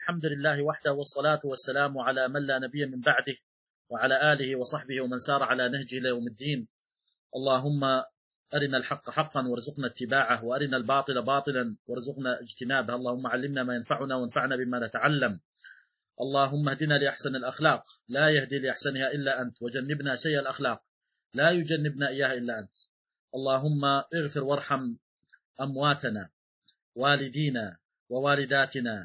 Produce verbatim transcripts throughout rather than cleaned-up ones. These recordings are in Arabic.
الحمد لله وحده، والصلاة والسلام على من لا نبي من بعده، وعلى آله وصحبه ومن سار على نهجه إلى يوم الدين. اللهم أرنا الحق حقا وارزقنا اتباعه، وأرنا الباطل باطلا وارزقنا اجتنابه. اللهم علمنا ما ينفعنا وانفعنا بما نتعلم. اللهم اهدنا لأحسن الأخلاق، لا يهدي لأحسنها إلا أنت، وجنبنا سيء الأخلاق، لا يجنبنا إياها إلا أنت. اللهم اغفر وارحم أمواتنا، والدينا ووالداتنا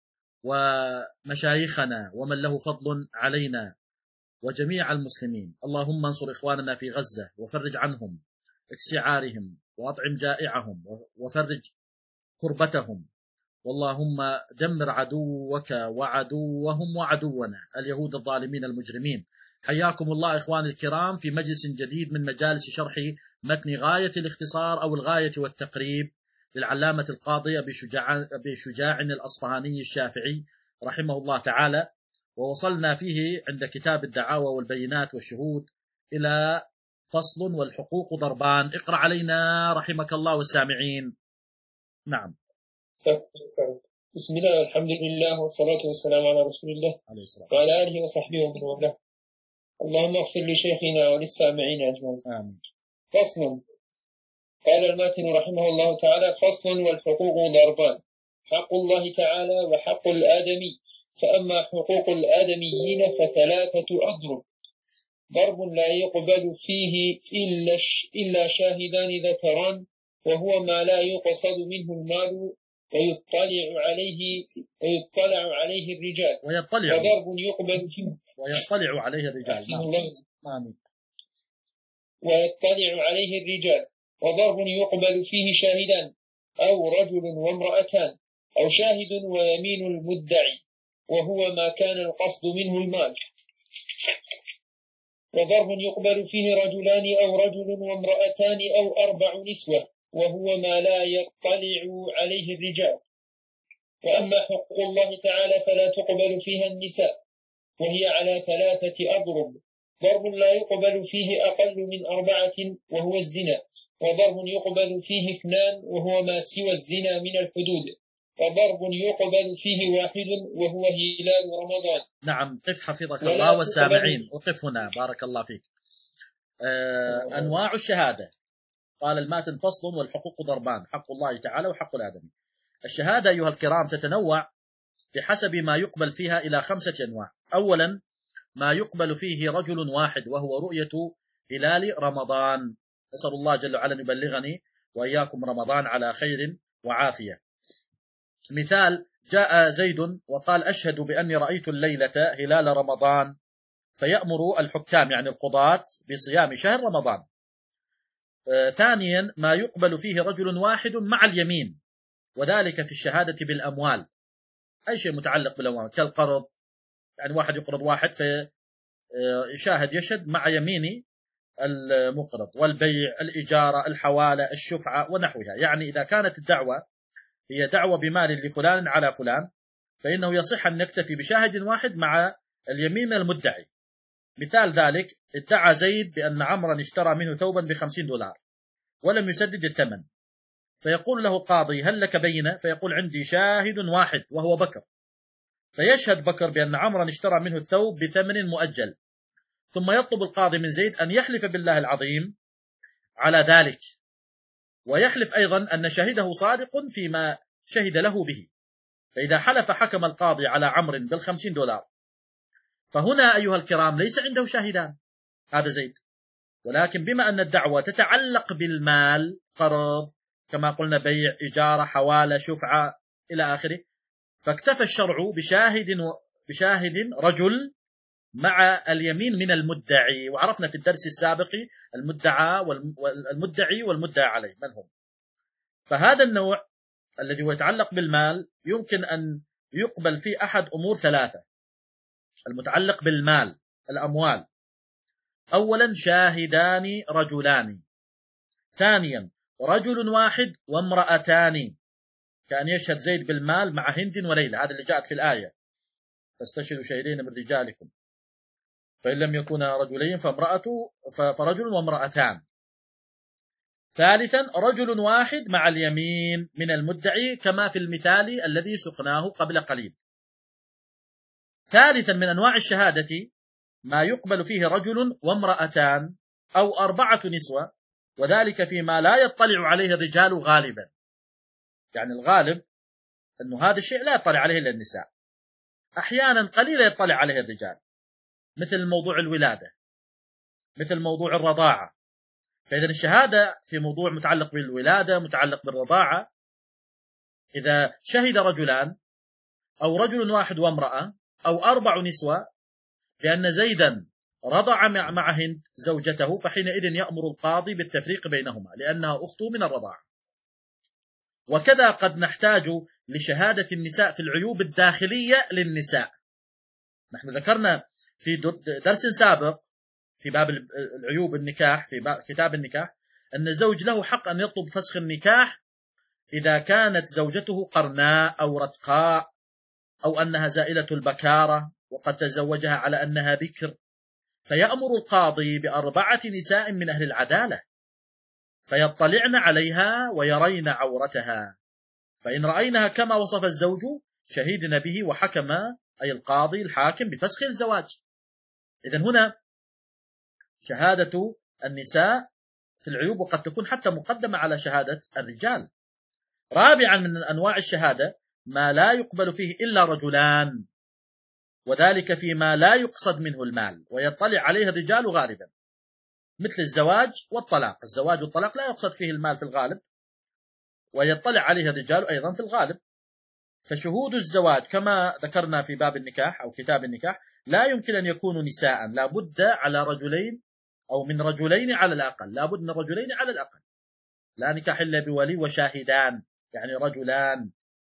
ومشايخنا ومن له فضل علينا وجميع المسلمين. اللهم انصر إخواننا في غزة وفرج عنهم، اكس عارهم وأطعم جائعهم وفرج كربتهم. واللهم دمر عدوك وعدوهم وعدونا اليهود الظالمين المجرمين. حياكم الله إخواني الكرام في مجلس جديد من مجالس شرح متن غاية الاختصار أو الغاية والتقريب للعلامة القاضي أبي شجاع, أبي شجاع الأصفهاني الشافعي رحمه الله تعالى، ووصلنا فيه عند كتاب الدعاوى والبينات والشهود إلى فصل والحقوق ضربان. اقرأ علينا رحمك الله والسامعين. نعم. بسم الله والحمد لله والصلاة والسلام على رسول الله وعلى آله وصحبه ومن والاه. اللهم اغفر لشيخنا وللسامعين أجمعين. آمين. فصل. قال الماتن رحمه الله تعالى: فصل والحقوق ضربان: حق الله تعالى وحق الآدمي. فأما حقوق الآدميين فثلاثة أضرب: ضرب لا يقبل فيه إلا, إلا شاهدان ذكران، وهو ما لا يقصد منه المال ويطلع عليه ويطلع عليه الرجال. ويطلع وضرب يقبل فيه ويطلع عليه الرجال. نعم. ويطلع عليه الرجال. وضرب يقبل فيه شاهدان أو رجل وامرأتان، أو شاهد ويمين المدعي، وهو ما كان القصد منه المال. وضرب يقبل فيه رجلان أو رجل وامرأتان أو أربع نسوة، وهو ما لا يطلع عليه الرجال. وأما حقوق الله تعالى فلا تقبل فيها النساء، وهي على ثلاثة أضرب: ضرب لا يقبل فيه أقل من أربعة وهو الزنا، وضرب يقبل فيه اثنان وهو ما سوى الزنا من الحدود، وضرب يقبل فيه واحد وهو هلال رمضان. نعم. قف حفظك الله والسامعين، وقف هنا بارك الله فيك. آه أنواع الشهادة. قال الماتن: فصل والحقوق ضربان: حق الله تعالى وحق الآدمي. الشهادة أيها الكرام تتنوع بحسب ما يقبل فيها إلى خمسة أنواع. أولا ما يقبل فيه رجل واحد، وهو رؤية هلال رمضان. أسأل الله جل وعلا يبلغني وإياكم رمضان على خير وعافية. مثال: جاء زيد وقال: أشهد بأني رأيت الليلة هلال رمضان، فيأمر الحكام يعني القضاة بصيام شهر رمضان. آه ثانيا ما يقبل فيه رجل واحد مع اليمين، وذلك في الشهادة بالأموال، أي شيء متعلق بالأموال كالقرض، يعني واحد يقرض واحد فيشاهد يشهد مع يمين المقرض، والبيع، الإجارة، الحوالة، الشفعة ونحوها. يعني إذا كانت الدعوة هي دعوة بمال لفلان على فلان، فإنه يصح أن نكتفي بشاهد واحد مع اليمين المدعي. مثال ذلك: ادعى زيد بأن عمرا اشترى منه ثوبا بخمسين دولار ولم يسدد الثمن، فيقول له القاضي: هل لك بينة؟ فيقول: عندي شاهد واحد وهو بكر. فيشهد بكر بأن عمرا اشترى منه الثوب بثمن مؤجل، ثم يطلب القاضي من زيد أن يحلف بالله العظيم على ذلك، ويحلف أيضا أن شاهده صادق فيما شهد له به. فإذا حلف حكم القاضي على عمرو بالخمسين دولار، فهنا أيها الكرام ليس عنده شاهدان هذا زيد، ولكن بما أن الدعوة تتعلق بالمال، قرض كما قلنا، بيع، إجارة، حوالة، شفعة إلى آخره، فاكتفى الشرع بشاهد بشاهد رجل مع اليمين من المدعي. وعرفنا في الدرس السابق المدعى والمدعي والمدعى عليه من هم. فهذا النوع الذي هو يتعلق بالمال يمكن أن يقبل فيه أحد أمور ثلاثة المتعلق بالمال، الأموال. أولا شاهدان رجلان. ثانيا رجل واحد وامرأتان، كأن يشهد زيد بالمال مع هند وليلى، هذا اللي جاءت في الآية: فاستشهدوا شهيدين من رجالكم، فإن لم يكونا رجلين فامرأة فرجل وامرأتان. ثالثا رجل واحد مع اليمين من المدعي، كما في المثال الذي سقناه قبل قليل. ثالثا من أنواع الشهادة ما يقبل فيه رجل وامرأتان أو أربعة نسوة، وذلك فيما لا يطلع عليه الرجال غالبا. يعني الغالب أنه هذا الشيء لا يطلع عليه إلا النساء، أحيانا قليلا يطلع عليه الرجال، مثل موضوع الولادة، مثل موضوع الرضاعة. فإذا الشهادة في موضوع متعلق بالولادة، متعلق بالرضاعة، إذا شهد رجلان أو رجل واحد وامرأة أو أربع نسوة لأن زيدا رضع مع هند زوجته، فحينئذ يأمر القاضي بالتفريق بينهما لأنها أخته من الرضاعة. وكذا قد نحتاج لشهادة النساء في العيوب الداخلية للنساء. نحن ذكرنا في درس سابق في باب العيوب النكاح، في باب كتاب النكاح، أن الزوج له حق أن يطلب فسخ النكاح إذا كانت زوجته قرناء أو رتقاء أو أنها زائلة البكارة وقد تزوجها على أنها بكر، فيأمر القاضي بأربعة نساء من أهل العدالة فيطلعن عليها ويرين عورتها، فإن رأينها كما وصف الزوج شهدن به وحكم أي القاضي الحاكم بفسخ الزواج. إذن هنا شهادة النساء في العيوب وقد تكون حتى مقدمة على شهادة الرجال. رابعا من أنواع الشهادة ما لا يقبل فيه إلا رجلان، وذلك فيما لا يقصد منه المال ويطلع عليه الرجال غالبا، مثل الزواج والطلاق. الزواج والطلاق لا يقصد فيه المال في الغالب ويطلع عليه الرجال أيضا في الغالب. فشهود الزواج كما ذكرنا في باب النكاح أو كتاب النكاح لا يمكن أن يكونوا نساء، لا بد على رجلين أو من رجلين على الأقل، لا بد من رجلين على الأقل. لا نكاح إلا بولي وشاهدان، يعني رجلان،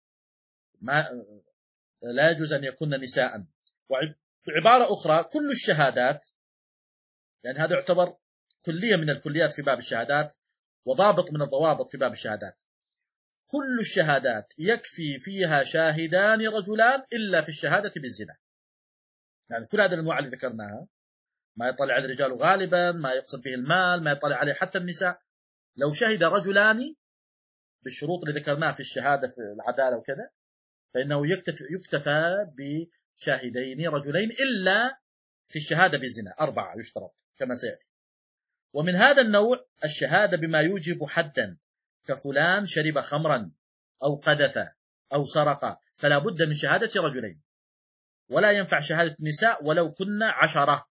ما لا يجوز أن يكون نساء. وعبارة أخرى كل الشهادات، يعني هذا يعتبر كلية من الكليات في باب الشهادات وضابط من الضوابط في باب الشهادات، كل الشهادات يكفي فيها شاهدان رجلان إلا في الشهادة بالزنا. يعني كل هذه الأنواع اللي ذكرناها، ما يطلع عليه الرجال غالبا، ما يقصد به المال، ما يطلع عليه حتى النساء، لو شهد رجلان بالشروط اللي ذكرناها في الشهادة في العدالة وكذا، فإنه يكتفى, يكتفى بشاهدين رجلين إلا في الشهادة بالزنا أربعة يشترط كما سيأتي. ومن هذا النوع الشهادة بما يوجب حدا، كفلان شرب خمرا أو قذف أو سرق، فلا بد من شهادة رجلين، ولا ينفع شهادة النساء ولو كنا عشرة.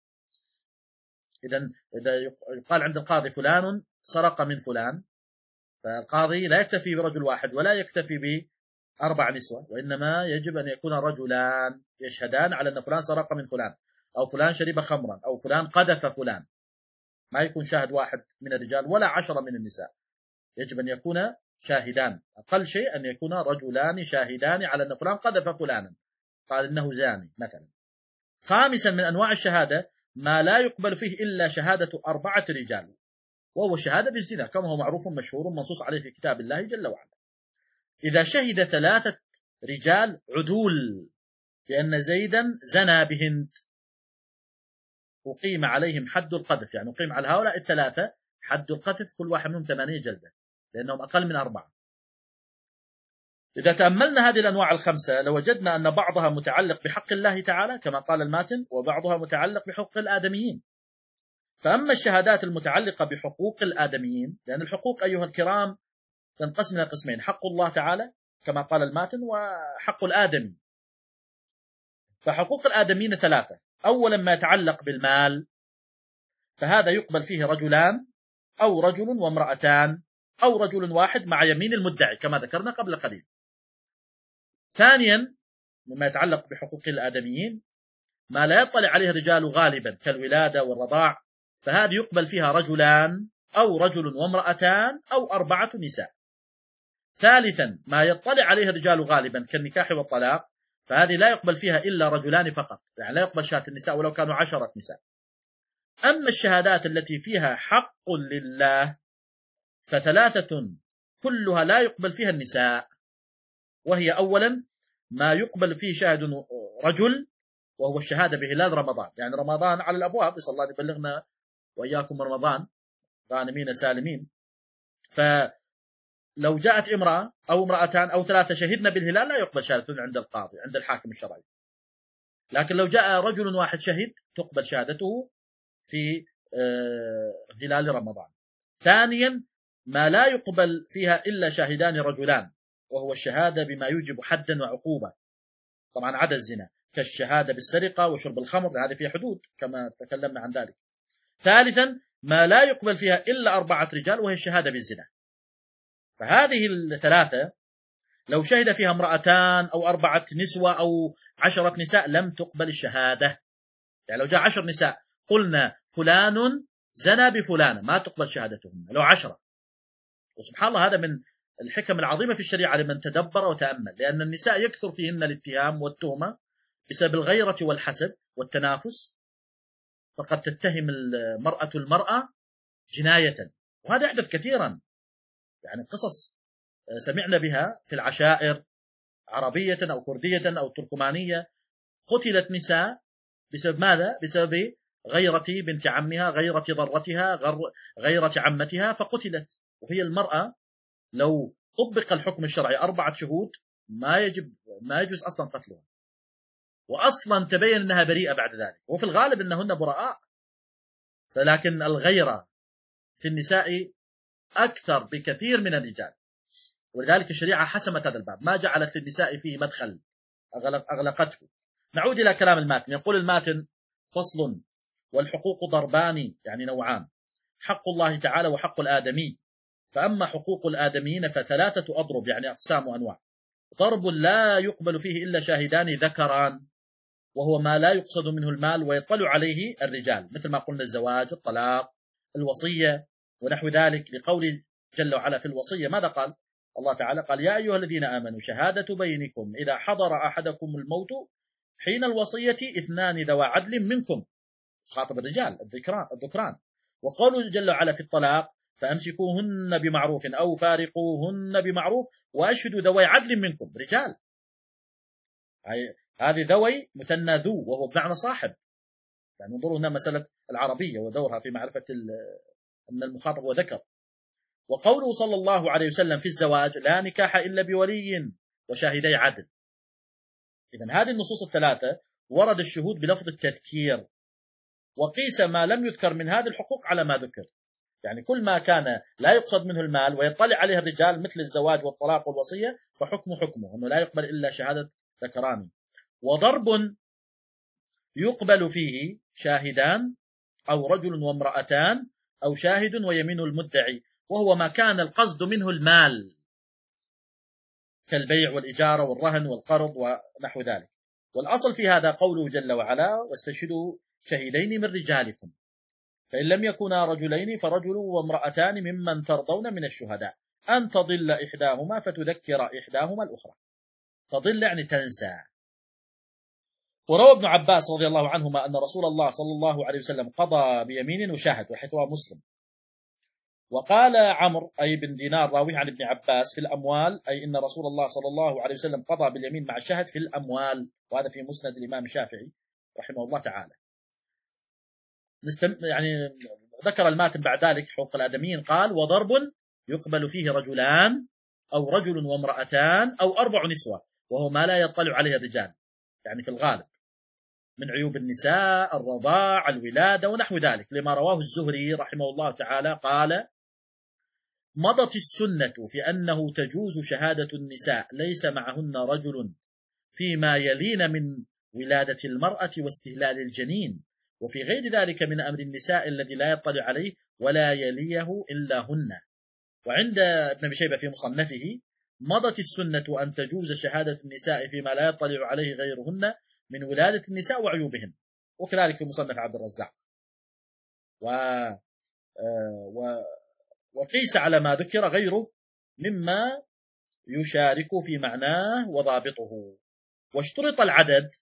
إذن إذا يقال عند القاضي فلان سرق من فلان، فالقاضي لا يكتفي برجل واحد ولا يكتفي بأربع نسوة، وإنما يجب أن يكون رجلان يشهدان على أن فلان سرق من فلان أو فلان شرب خمرا أو فلان قذف فلان. ما يكون شاهد واحد من الرجال ولا عشرة من النساء، يجب أن يكون شاهدان، أقل شيء أن يكون رجلان شاهدان على أن فلان قذف فلانا، قال إنه زاني مثلا. خامسا من أنواع الشهادة ما لا يقبل فيه إلا شهادة أربعة رجال، وهو الشهادة بالزنا كما هو معروف مشهور منصوص عليه في كتاب الله جل وعلا. إذا شهد ثلاثة رجال عدول بأن زيدا زنى بهند أقيم عليهم حد القذف، يعني أقيم على هؤلاء الثلاثة حد القذف، كل واحد منهم ثمانية جلدة لأنهم أقل من أربعة. إذا تأملنا هذه الأنواع الخمسة لوجدنا أن بعضها متعلق بحق الله تعالى كما قال الماتن، وبعضها متعلق بحقوق الآدميين. فأما الشهادات المتعلقة بحقوق الآدميين، لأن الحقوق أيها الكرام تنقسم إلى قسمين، حق الله تعالى كما قال الماتن وحق الآدمي. فحقوق الآدميين ثلاثة. أولا ما يتعلق بالمال، فهذا يقبل فيه رجلان أو رجل وامرأتان أو رجل واحد مع يمين المدعي كما ذكرنا قبل قليل. ثانيا مما يتعلق بحقوق الآدميين ما لا يطلع عليه الرجال غالبا كالولادة والرضاع، فهذه يقبل فيها رجلان أو رجل وامرأتان أو أربعة نساء. ثالثا ما يطلع عليه الرجال غالبا كالنكاح والطلاق، فهذه لا يقبل فيها إلا رجلان فقط، يعني لا يقبل شهادة النساء ولو كانوا عشرة نساء. أما الشهادات التي فيها حق لله فثلاثة كلها لا يقبل فيها النساء، وهي أولا ما يقبل فيه شاهد رجل وهو الشهادة بهلال رمضان، يعني رمضان على الأبواب، نسأل الله يبلغنا وإياكم رمضان غانمين سالمين. فلو جاءت امرأة أو امرأتان أو ثلاثة شهدنا بالهلال لا يقبل شهادة عند القاضي عند الحاكم الشرعي. لكن لو جاء رجل واحد شهد تقبل شهادته في هلال رمضان. ثانيا ما لا يقبل فيها إلا شاهدان رجلان، وهو الشهادة بما يوجب حدا وعقوبة، طبعا عدا الزنا، كالشهادة بالسرقة وشرب الخمر، هذه فيها حدود كما تكلمنا عن ذلك. ثالثا ما لا يقبل فيها إلا أربعة رجال، وهي الشهادة بالزنا. فهذه الثلاثة لو شهد فيها امرأتان أو أربعة نسوة أو عشرة نساء لم تقبل الشهادة. يعني لو جاء عشر نساء قلنا فلان زنا بفلانة ما تقبل شهادتهم لو عشرة. وسبحان الله هذا من الحكم العظيمة في الشريعة لمن تدبر وتأمل، لأن النساء يكثر فيهن الاتهام والتهمة بسبب الغيرة والحسد والتنافس، فقد تتهم المرأة المرأة جناية، وهذا يحدث كثيرا. يعني قصص سمعنا بها في العشائر عربية أو كردية أو تركمانية، قتلت نساء بسبب ماذا؟ بسبب غيرة بنت عمها، غيرة ضرتها، غيرة عمتها، فقتلت. وهي المرأة لو طبق الحكم الشرعي أربعة شهود ما يجب ما يجوز أصلا قتلها، وأصلا تبين أنها بريئة بعد ذلك، وفي الغالب أنهن براء. فلكن الغيرة في النساء أكثر بكثير من الرجال، ولذلك الشريعة حسمت هذا الباب، ما جعلت للنساء فيه مدخل، أغلقته. نعود إلى كلام الماتن. يقول الماتن: فصل: والحقوق ضربان، يعني نوعان: حق الله تعالى وحق الآدمي. فأما حقوق الآدميين فثلاثة أضرب، يعني أقسام وأنواع. ضرب لا يقبل فيه إلا شاهدان ذكران، وهو ما لا يقصد منه المال ويطلع عليه الرجال، مثل ما قلنا الزواج، الطلاق، الوصية ونحو ذلك. لقول جل وعلا في الوصية ماذا قال الله تعالى؟ قال: يا أيها الذين آمنوا شهادة بينكم إذا حضر أحدكم الموت حين الوصية اثنان ذوى عدل منكم، خاطب الرجال الذكران. وقوله جل وعلا في الطلاق: فأمسكوهن بمعروف أو فارقوهن بمعروف وأشهدوا ذوي عدل منكم، رجال. هذه ذوي مثنى ذو، وهو بمعنى صاحب. يعني انظروا هنا مسألة العربية ودورها في معرفة أن المخاطب هو ذكر. وقوله صلى الله عليه وسلم في الزواج: لا نكاح إلا بولي وشاهدي عدل. إذن هذه النصوص الثلاثة ورد الشهود بلفظ التذكير، وقيس ما لم يذكر من هذه الحقوق على ما ذكر. يعني كل ما كان لا يقصد منه المال ويطلع عليه الرجال مثل الزواج والطلاق والوصية فحكمه حكمه، أنه لا يقبل إلا شهادة ذكران. وضرب يقبل فيه شاهدان أو رجل وامرأتان أو شاهد ويمين المدعي، وهو ما كان القصد منه المال كالبيع والإجارة والرهن والقرض ونحو ذلك. والأصل في هذا قوله جل وعلا: واستشهدوا شهيدين من رجالكم، فإن لم يكونا رجلين فرجل وامرأتان ممن ترضون من الشهداء أن تضل إحداهما فتذكر إحداهما الأخرى. تضل يعني تنسى. وروى ابن عباس رضي الله عنهما أن رسول الله صلى الله عليه وسلم قضى بيمين وشاهد، وحيثها مسلم. وقال عمرو أي بن دينار راوي عن ابن عباس: في الأموال، أي إن رسول الله صلى الله عليه وسلم قضى باليمين مع الشهد في الأموال، وهذا في مسند الإمام الشافعي رحمه الله تعالى. نستم... يعني ذكر الماتن بعد ذلك حقوق الآدميين، قال: وضرب يقبل فيه رجلان أو رجل وامرأتان أو أربع نسوة، وهو ما لا يطلع عليه الرجال، يعني في الغالب من عيوب النساء، الرضاع، الولادة ونحو ذلك، لما رواه الزهري رحمه الله تعالى قال: مضت السنة في أنه تجوز شهادة النساء ليس معهن رجل فيما يلين من ولادة المرأة واستهلال الجنين، وفي غير ذلك من أمر النساء الذي لا يطلع عليه ولا يليه إلا هن. وعند ابن أبي شيبة في مصنفه: مضت السنة أن تجوز شهادة النساء فيما لا يطلع عليه غيرهن من ولادة النساء وعيوبهن، وكذلك في مصنف عبد الرزاق. و... و... وقيس على ما ذكر غيره مما يشارك في معناه وضابطه. واشترط العدد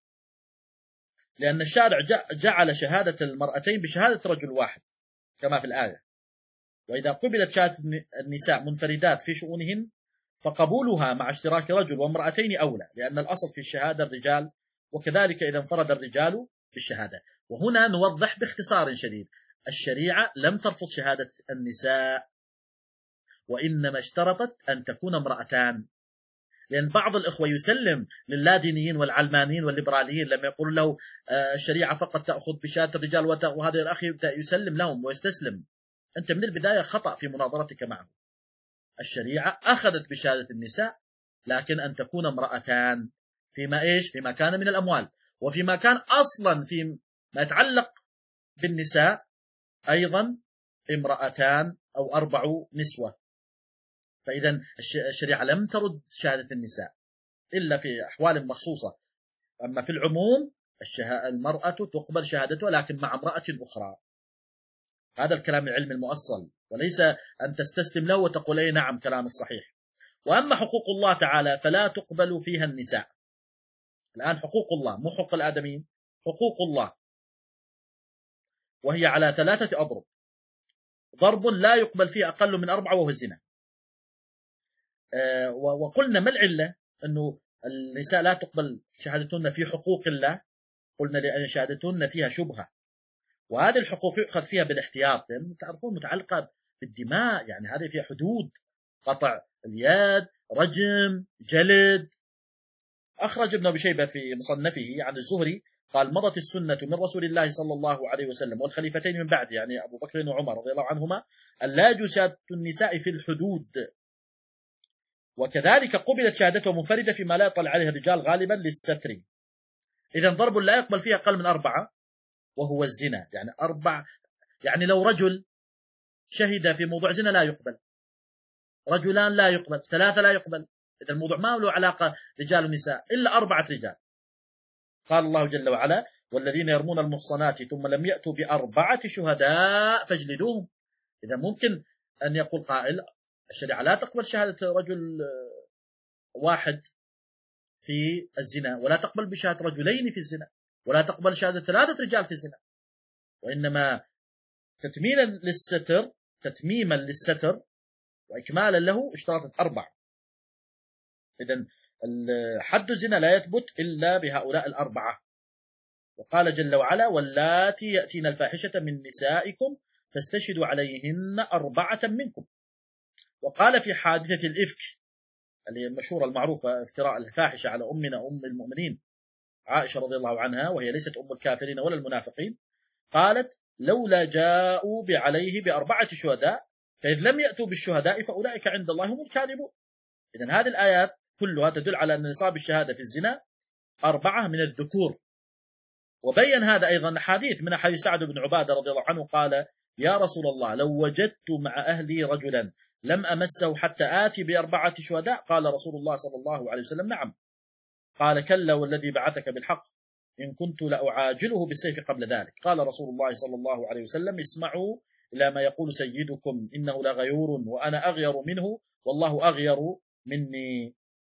لأن الشارع جعل شهادة المرأتين بشهادة رجل واحد كما في الآية: وإذا قبلت شهادة النساء منفردات في شؤونهن فقبولها مع اشتراك رجل وامرأتين أولى، لأن الأصل في الشهادة الرجال، وكذلك إذا انفرد الرجال بالشهادة. وهنا نوضح باختصار شديد: الشريعة لم ترفض شهادة النساء، وإنما اشترطت أن تكون امرأتان، لأن بعض الإخوة يسلم للادينيين والعلمانيين والليبراليين لما يقول له الشريعة فقط تأخذ بشهادة الرجال، وهذا الأخ يبدأ يسلم لهم ويستسلم. أنت من البداية خطأ في مناظرتك معه. الشريعة أخذت بشهادة النساء، لكن أن تكون امرأتان فيما إيش؟ فيما كان من الأموال، وفيما كان أصلا فيما يتعلق بالنساء أيضا امرأتان أو أربع نسوة. فإذا الشريعة لم ترد شهادة النساء إلا في أحوال مخصوصة، أما في العموم المرأة تقبل شهادتها لكن مع امرأة أخرى. هذا الكلام العلمي المؤصل، وليس أن تستسلم له وتقول أي نعم كلامك صحيح. وأما حقوق الله تعالى فلا تقبل فيها النساء. الآن حقوق الله مو حقوق الآدميين، حقوق الله، وهي على ثلاثة أضرب. ضرب لا يقبل فيه أقل من أربعة وهو الزنا. أه وقلنا ما العلة أنه النساء لا تقبل شهادتهن في حقوق الله؟ قلنا لأن شهادتهن فيها شبهة، وهذه الحقوق يؤخذ فيها بالاحتياط، لأن تعرفون متعلقة بالدماء، يعني هذه فيها حدود، قطع اليد، رجم، جلد. أخرج ابن أبي شيبة في مصنفه عن الزهري قال: مضت السنة من رسول الله صلى الله عليه وسلم والخليفتين من بعد، يعني أبو بكر وعمر رضي الله عنهما، أن لا يجوز شهادة النساء في الحدود، وكذلك قبلت شهادته منفردة فيما لا يطلع عليه الرجال غالبا للستر. إذن ضرب لا يقبل فيه أقل من أربعة وهو الزنا، يعني أربع، يعني لو رجل شهد في موضوع زنا لا يقبل، رجلان لا يقبل، ثلاثة لا يقبل. إذا الموضوع ما له علاقة رجال ونساء إلا أربعة رجال. قال الله جل وعلا: والذين يرمون المحصنات ثم لم يأتوا بأربعة شهداء فاجلدوهم. إذا ممكن أن يقول قائل: الشريعة لا تقبل شهادة رجل واحد في الزنا، ولا تقبل بشهادة رجلين في الزنا، ولا تقبل شهادة ثلاثة رجال في الزنا، وإنما تتميما للستر تتميما للستر وإكمالا له اشترطت أربع. إذن حد الزنا لا يثبت إلا بهؤلاء الأربعة. وقال جل وعلا: واللاتي يأتين الفاحشة من نسائكم فاستشهدوا عليهن أربعة منكم. وقال في حادثة الإفك اللي المشهورة المعروفة، افتراء الفاحشة على أمنا أم المؤمنين عائشة رضي الله عنها، وهي ليست أم الكافرين ولا المنافقين، قالت: لولا جاءوا عليه بأربعة شهداء فإذ لم يأتوا بالشهداء فأولئك عند الله هم الكاذبون. إذن هذه الآيات كلها تدل على أن نصاب الشهادة في الزنا أربعة من الذكور. وبين هذا أيضا حديث من حديث سعد بن عبادة رضي الله عنه قال: يا رسول الله، لو وجدت مع أهلي رجلا لم أمسه حتى آتي بأربعة شهداء، قال رسول الله صلى الله عليه وسلم: نعم. قال: كلا والذي بعثك بالحق إن كنت لأعاجله بالسيف قبل ذلك. قال رسول الله صلى الله عليه وسلم: اسمعوا إلى ما يقول سيدكم إنه لغيور وأنا أغير منه والله أغير مني.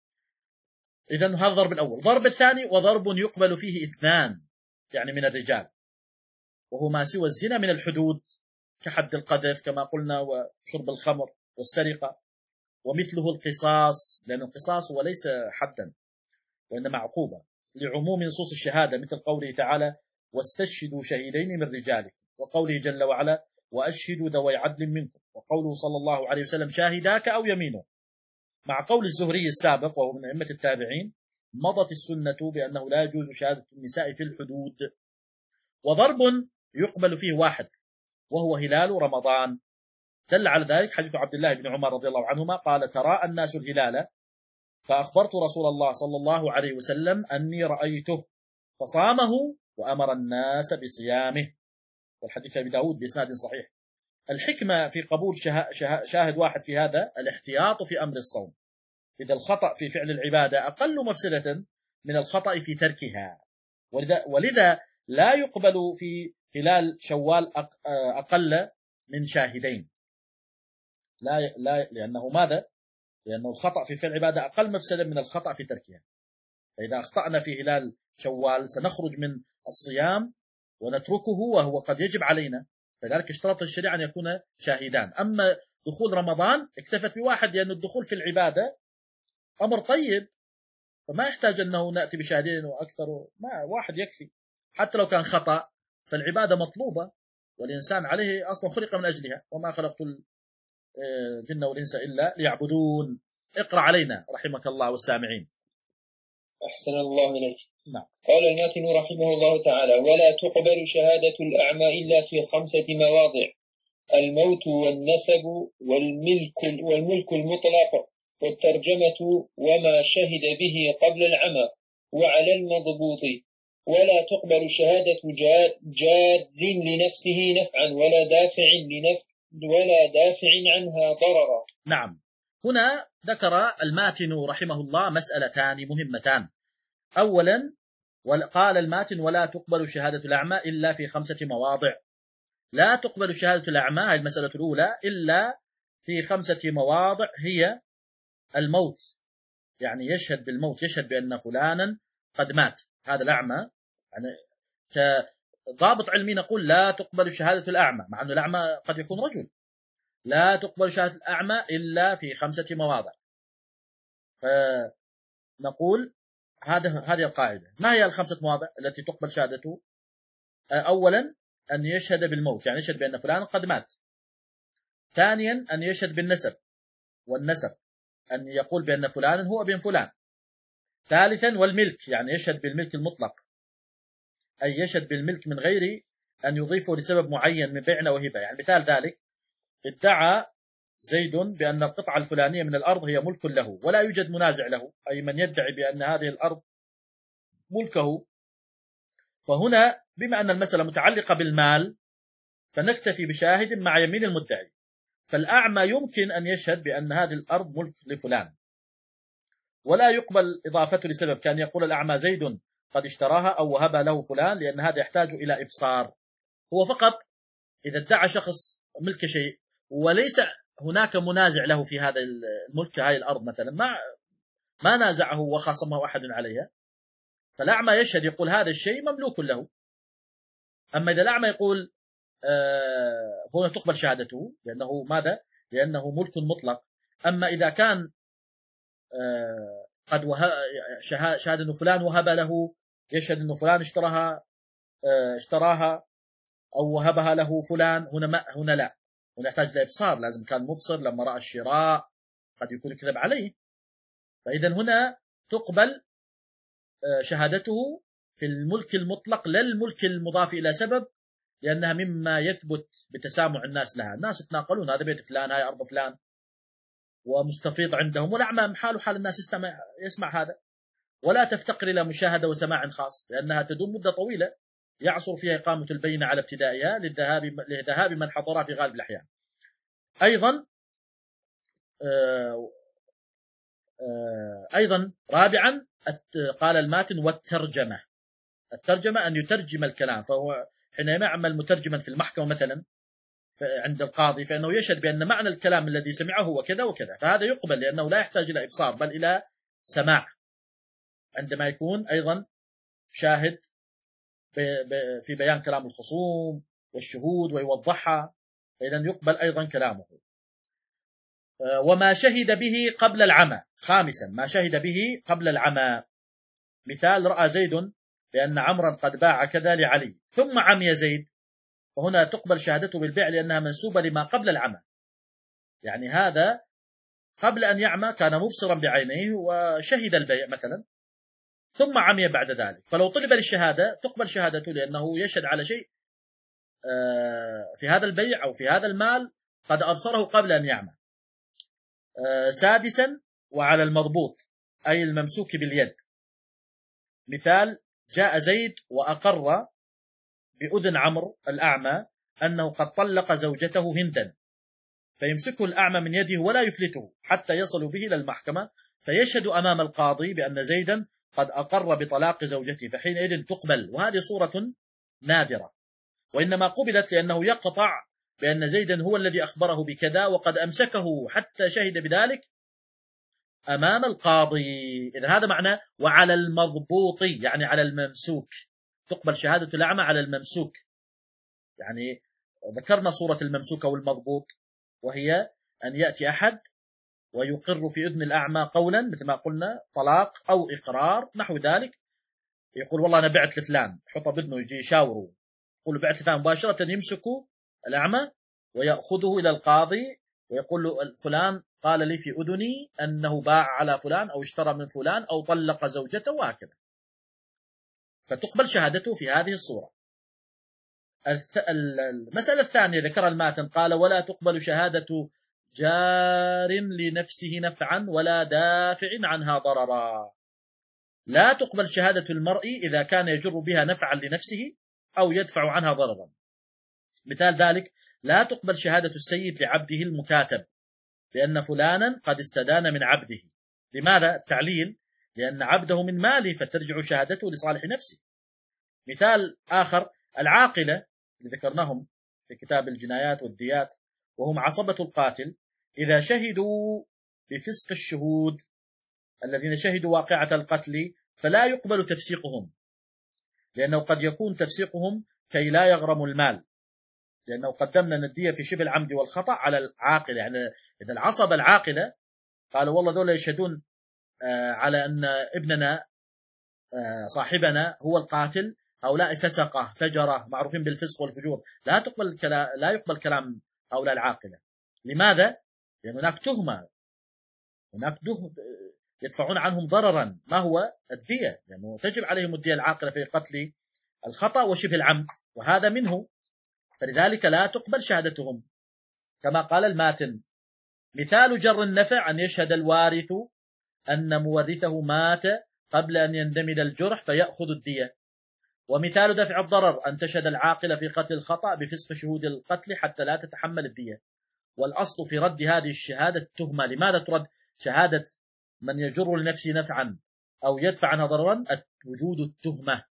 إذن هذا الضرب الأول. ضرب الثاني: وضرب يقبل فيه اثنان يعني من الرجال، وهو ما سوى الزنا من الحدود كحد القذف كما قلنا، وشرب الخمر والسرقة، ومثله القصاص، لأن القصاص هو ليس حدا وإنما عقوبة لعموم نصوص الشهادة، مثل قوله تعالى: واستشهدوا شهيدين من رجالكم، وقوله جل وعلا: وأشهدوا ذوي عدل منكم، وقوله صلى الله عليه وسلم: شاهداك أو يمينه. مع قول الزهري السابق وهو من أئمة التابعين: مضت السنة بأنه لا يجوز شهادة النساء في الحدود. وضرب يقبل فيه واحد وهو هلال رمضان، دل على ذلك حديث عبد الله بن عمر رضي الله عنهما قال: تراءى الناس الهلال فأخبرت رسول الله صلى الله عليه وسلم أني رأيته فصامه وأمر الناس بصيامه. والحديث أبي داود بإسناد صحيح. الحكمة في قبول شاهد واحد في هذا الاحتياط في أمر الصوم، إذا الخطأ في فعل العبادة أقل مفسدة من الخطأ في تركها، ولذا, ولذا لا يقبل في هلال شوال أقل من شاهدين، لا لا لأنه ماذا؟ لأنه الخطأ في فعل العبادة أقل مفسدة من الخطأ في تركها. فإذا أخطأنا في هلال شوال سنخرج من الصيام ونتركه وهو قد يجب علينا، لذلك اشترط الشريعة أن يكون شاهدان. أما دخول رمضان اكتفت بواحد، لأن الدخول في العبادة أمر طيب، فما يحتاج أنه نأتي بشاهدين وأكثر، ما واحد يكفي. حتى لو كان خطأ فالعبادة مطلوبة، والإنسان عليه أصلا خلق من أجلها: وما خلقت الجن والإنس إلا ليعبدون. اقرأ علينا رحمك الله والسامعين. أحسن الله إليك. نعم. قال الماتن رحمه الله تعالى: ولا تقبل شهادة الأعمى إلا في خمسة مواضع: الموت والنسب والملك والملك المطلق والترجمة وما شهد به قبل العمى وعلى المضبوط. ولا تقبل شهادة جاد لنفسه نفعا ولا دافع لنفع ولا دافع عنها ضررا. نعم. هنا ذكر الماتن رحمه الله مسألتان مهمتان. أولا قال الماتن: ولا تقبل شهادة الأعمى إلا في خمسة مواضع. لا تقبل شهادة الأعمى، هذه المسألة الأولى، إلا في خمسة مواضع، هي الموت، يعني يشهد بالموت، يشهد بأن فلانا قد مات، هذا الأعمى. يعني كضابط علمي نقول لا تقبل شهادة الأعمى، مع أن الأعمى قد يكون رجل. لا تقبل شهادة الأعمى إلا في خمسة مواضع. فنقول هذا هذه القاعدة. ما هي الخمسة مواضع التي تقبل شهادته؟ أولا أن يشهد بالموت، يعني يشهد بأن فلان قد مات. ثانيا أن يشهد بالنسب، والنسب أن يقول بأن فلان هو ابن فلان. ثالثا والملك، يعني يشهد بالملك المطلق، أي يشهد بالملك من غير أن يضيفه لسبب معين من بيع وهبة. يعني مثال ذلك: ادعى زيد بأن القطعة الفلانية من الأرض هي ملك له ولا يوجد منازع له، أي من يدعي بأن هذه الأرض ملكه. فهنا بما أن المسألة متعلقة بالمال فنكتفي بشاهد مع يمين المدعي. فالأعمى يمكن أن يشهد بأن هذه الأرض ملك لفلان، ولا يقبل إضافته لسبب، كان يقول الأعمى زيد قد اشتراها أو وهب له فلان، لأن هذا يحتاج إلى إبصار. هو فقط إذا ادعى شخص ملك شيء وليس هناك منازع له في هذا الملك، هذه الأرض مثلا، ما ما نازعه وخاصمه أحد عليها، فالأعمى يشهد يقول هذا الشيء مملوك له. أما إذا الأعمى يقول آه هنا تقبل شهادته، لأنه ماذا؟ لأنه ملك مطلق. أما إذا كان آه قد شهاد أنه فلان وهب له، يشهد أنه فلان اشتراها آه اشتراها أو وهبها له فلان، هنا ما هنا لا، هنا يحتاج لإبصار، لازم كان مبصر لما رأى الشراء، قد يكون يكذب عليه. فإذا هنا تقبل شهادته في الملك المطلق لا الملك المضاف إلى سبب، لأنها مما يثبت بتسامع الناس لها. الناس يتناقلون هذا بيت فلان، هاي أرض فلان، ومستفيض عندهم، والأعمى حاله حال الناس يسمع, يسمع هذا، ولا تفتقر إلى مشاهدة وسماع خاص، لأنها تدوم مدة طويلة يعصر فيها إقامة البينة على ابتدائها للذهاب لذهاب من حضرها في غالب الأحيان. أيضا آه آه أيضا رابعا قال الماتن: والترجمة. الترجمة أن يترجم الكلام، فهو حينما يعمل مترجما في المحكمة مثلا عند القاضي فإنه يشهد بأن معنى الكلام الذي سمعه هو كذا وكذا، فهذا يقبل لأنه لا يحتاج إلى إبصار بل إلى سماع، عندما يكون أيضا شاهد في بيان كلام الخصوم والشهود ويوضحها، فإذا يقبل أيضا كلامه. وما شهد به قبل العمى. خامسا ما شهد به قبل العمى، مثال: رأى زيد بأن عمرا قد باع كذا لعلي ثم عمي زيد، فهنا تقبل شهادته بالبيع لأنها منسوبة لما قبل العمى. يعني هذا قبل أن يعمى كان مبصرا بعينيه وشهد البيع مثلا، ثم عمي بعد ذلك، فلو طلب للشهادة تقبل شهادته لأنه يشهد على شيء في هذا البيع أو في هذا المال قد أبصره قبل أن يعمى. سادسا وعلى المضبوط، أي الممسوك باليد، مثال: جاء زيد وأقر بأذن عمرو الأعمى أنه قد طلق زوجته هندا، فيمسكه الأعمى من يده ولا يفلته حتى يصل به إلى المحكمة، فيشهد أمام القاضي بأن زيدا قد أقر بطلاق زوجته، فحينئذ تقبل. وهذه صورة نادرة، وإنما قبلت لأنه يقطع بأن زيدا هو الذي أخبره بكذا وقد أمسكه حتى شهد بذلك أمام القاضي. إذن هذا معنى وعلى المضبوط، يعني على الممسوك. تقبل شهادة الأعمى على الممسوك. يعني ذكرنا صورة الممسوك والمضبوط، وهي أن يأتي أحد ويقر في إذن الأعمى قولا مثل ما قلنا طلاق أو إقرار نحو ذلك، يقول والله أنا بعت لفلان، حطه بإذنه يجي يشاوره، يقول بعت لفلان، مباشرة يمسكه الأعمى ويأخذه إلى القاضي ويقول له فلان قال لي في أذني أنه باع على فلان أو اشترى من فلان أو طلق زوجته وهكذا، فتقبل شهادته في هذه الصورة. المسألة الثانية ذكر الماتن قال: ولا تقبل شهادة جار لنفسه نفعا ولا دافع عنها ضررا. لا تقبل شهادة المرء إذا كان يجر بها نفعا لنفسه أو يدفع عنها ضررا. مثال ذلك: لا تقبل شهادة السيد لعبده المكاتب لأن فلانا قد استدان من عبده. لماذا؟ التعليل: لأن عبده من ماله فترجع شهادته لصالح نفسه. مثال آخر: العاقلة اللي ذكرناهم في كتاب الجنايات والديات وهم عصبة القاتل إذا شهدوا بفسق الشهود الذين شهدوا واقعة القتل فلا يقبل تفسيقهم، لأنه قد يكون تفسيقهم كي لا يغرموا المال، لأنه قدمنا الندية في شبه العمد والخطأ على العاقلة. يعني إذا العصبة العاقلة قالوا والله دول يشهدون على أن ابننا صاحبنا هو القاتل، هؤلاء فسقة فجرة معروفين بالفسق والفجور، لا تقبل كلام لا يقبل كلام هؤلاء العاقلة. لماذا؟ لأن هناك تهمة، هناك يدفعون عنهم ضررا ما هو الدية، لأنه تجب عليهم الدية العاقلة في قتل الخطأ وشبه العمد، وهذا منه، فلذلك لا تقبل شهادتهم. كما قال الماتن: مثال جر النفع أن يشهد الوارث أن مورثه مات قبل أن يندمل الجرح فيأخذ الدية. ومثال دفع الضرر أن تشهد العاقلة في قتل الخطأ بفسق شهود القتل حتى لا تتحمل الدية. والأصل في رد هذه الشهادة التهمة. لماذا ترد شهادة من يجر لنفسه نفعا أو يدفع عنها ضررا؟ وجود التهمة.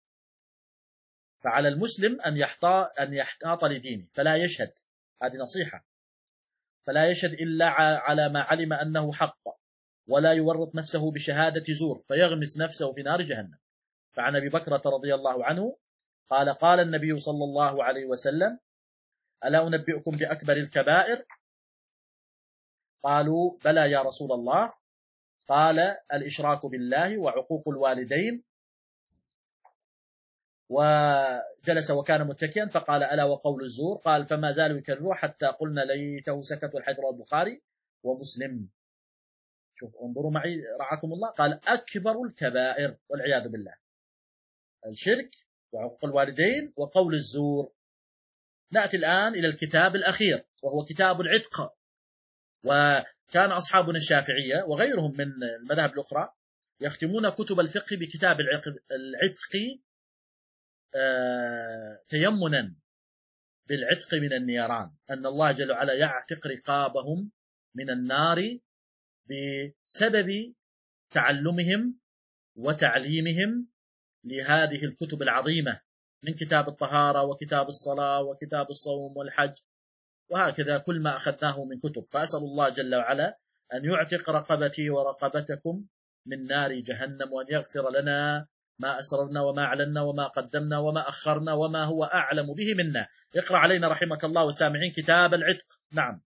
فعلى المسلم أن يحتاط أن يحتاط لدينه فلا يشهد، هذه نصيحة، فلا يشهد إلا على ما علم أنه حق، ولا يورط نفسه بشهادة زور فيغمس نفسه في نار جهنم. فعن أبي بكرة رضي الله عنه قال: قال النبي صلى الله عليه وسلم: ألا أنبئكم بأكبر الكبائر؟ قالوا: بلى يا رسول الله. قال: الإشراك بالله وعقوق الوالدين. وجلس وكان متكئا فقال: ألا وقول الزور. قال: فما زالوا يكرروا حتى قلنا ليته سكت. والحديث رواه البخاري ومسلم. شوف انظروا معي رعاكم الله. قال: أكبر الكبائر والعياذ بالله الشرك وعقوق الوالدين وقول الزور. نأتي الآن إلى الكتاب الأخير وهو كتاب العتق. وكان أصحابنا الشافعية وغيرهم من المذاهب الأخرى يختمون كتب الفقه بكتاب العتق آه تيمنا بالعتق من النيران، أن الله جل وعلا يعتق رقابهم من النار بسبب تعلمهم وتعليمهم لهذه الكتب العظيمة من كتاب الطهارة وكتاب الصلاة وكتاب الصوم والحج، وهكذا كل ما أخذناه من كتب. فأسأل الله جل وعلا أن يعتق رقبتي ورقبتكم من نار جهنم، وأن يغفر لنا ما أسررنا وما أعلنا وما قدمنا وما أخرنا وما هو أعلم به منا. اقرأ علينا رحمك الله وسامعين كتاب العتق. نعم.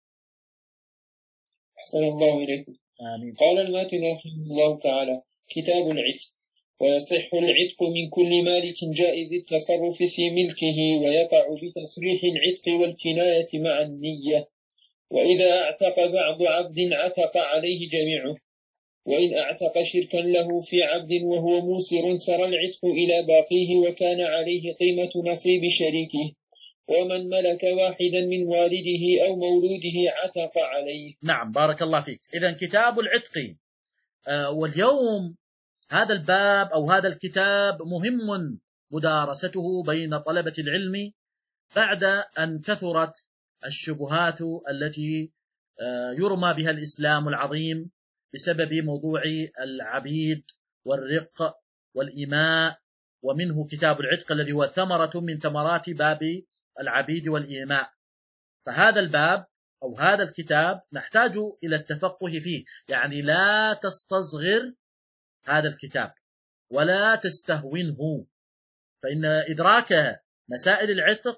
أحسن الله إليكم. آمين. قال الماتن رحمه الله تعالى: كتاب العتق. ويصح العتق من كل مالك جائز التصرف في ملكه، ويقع بتصريح العتق والكناية مع النية. وإذا اعتق بعض عبد عتق عليه جميعه، وإن اعتق شركا له في عبد وهو موسر سر العتق إلى باقيه وكان عليه قيمة نصيب شريكه، ومن ملك واحدا من والده أو مولوده عتق عليه. نعم بارك الله فيك. إذن كتاب العتق. آه واليوم هذا الباب أو هذا الكتاب مهم مدارسته بين طلبة العلم بعد أن كثرت الشبهات التي آه يرمى بها الإسلام العظيم بسبب موضوع العبيد والرق والإيماء، ومنه كتاب العتق الذي هو ثمرة من ثمرات باب العبيد والإيماء. فهذا الباب أو هذا الكتاب نحتاج إلى التفقه فيه، يعني لا تستصغر هذا الكتاب ولا تستهونه، فإن إدراك مسائل العتق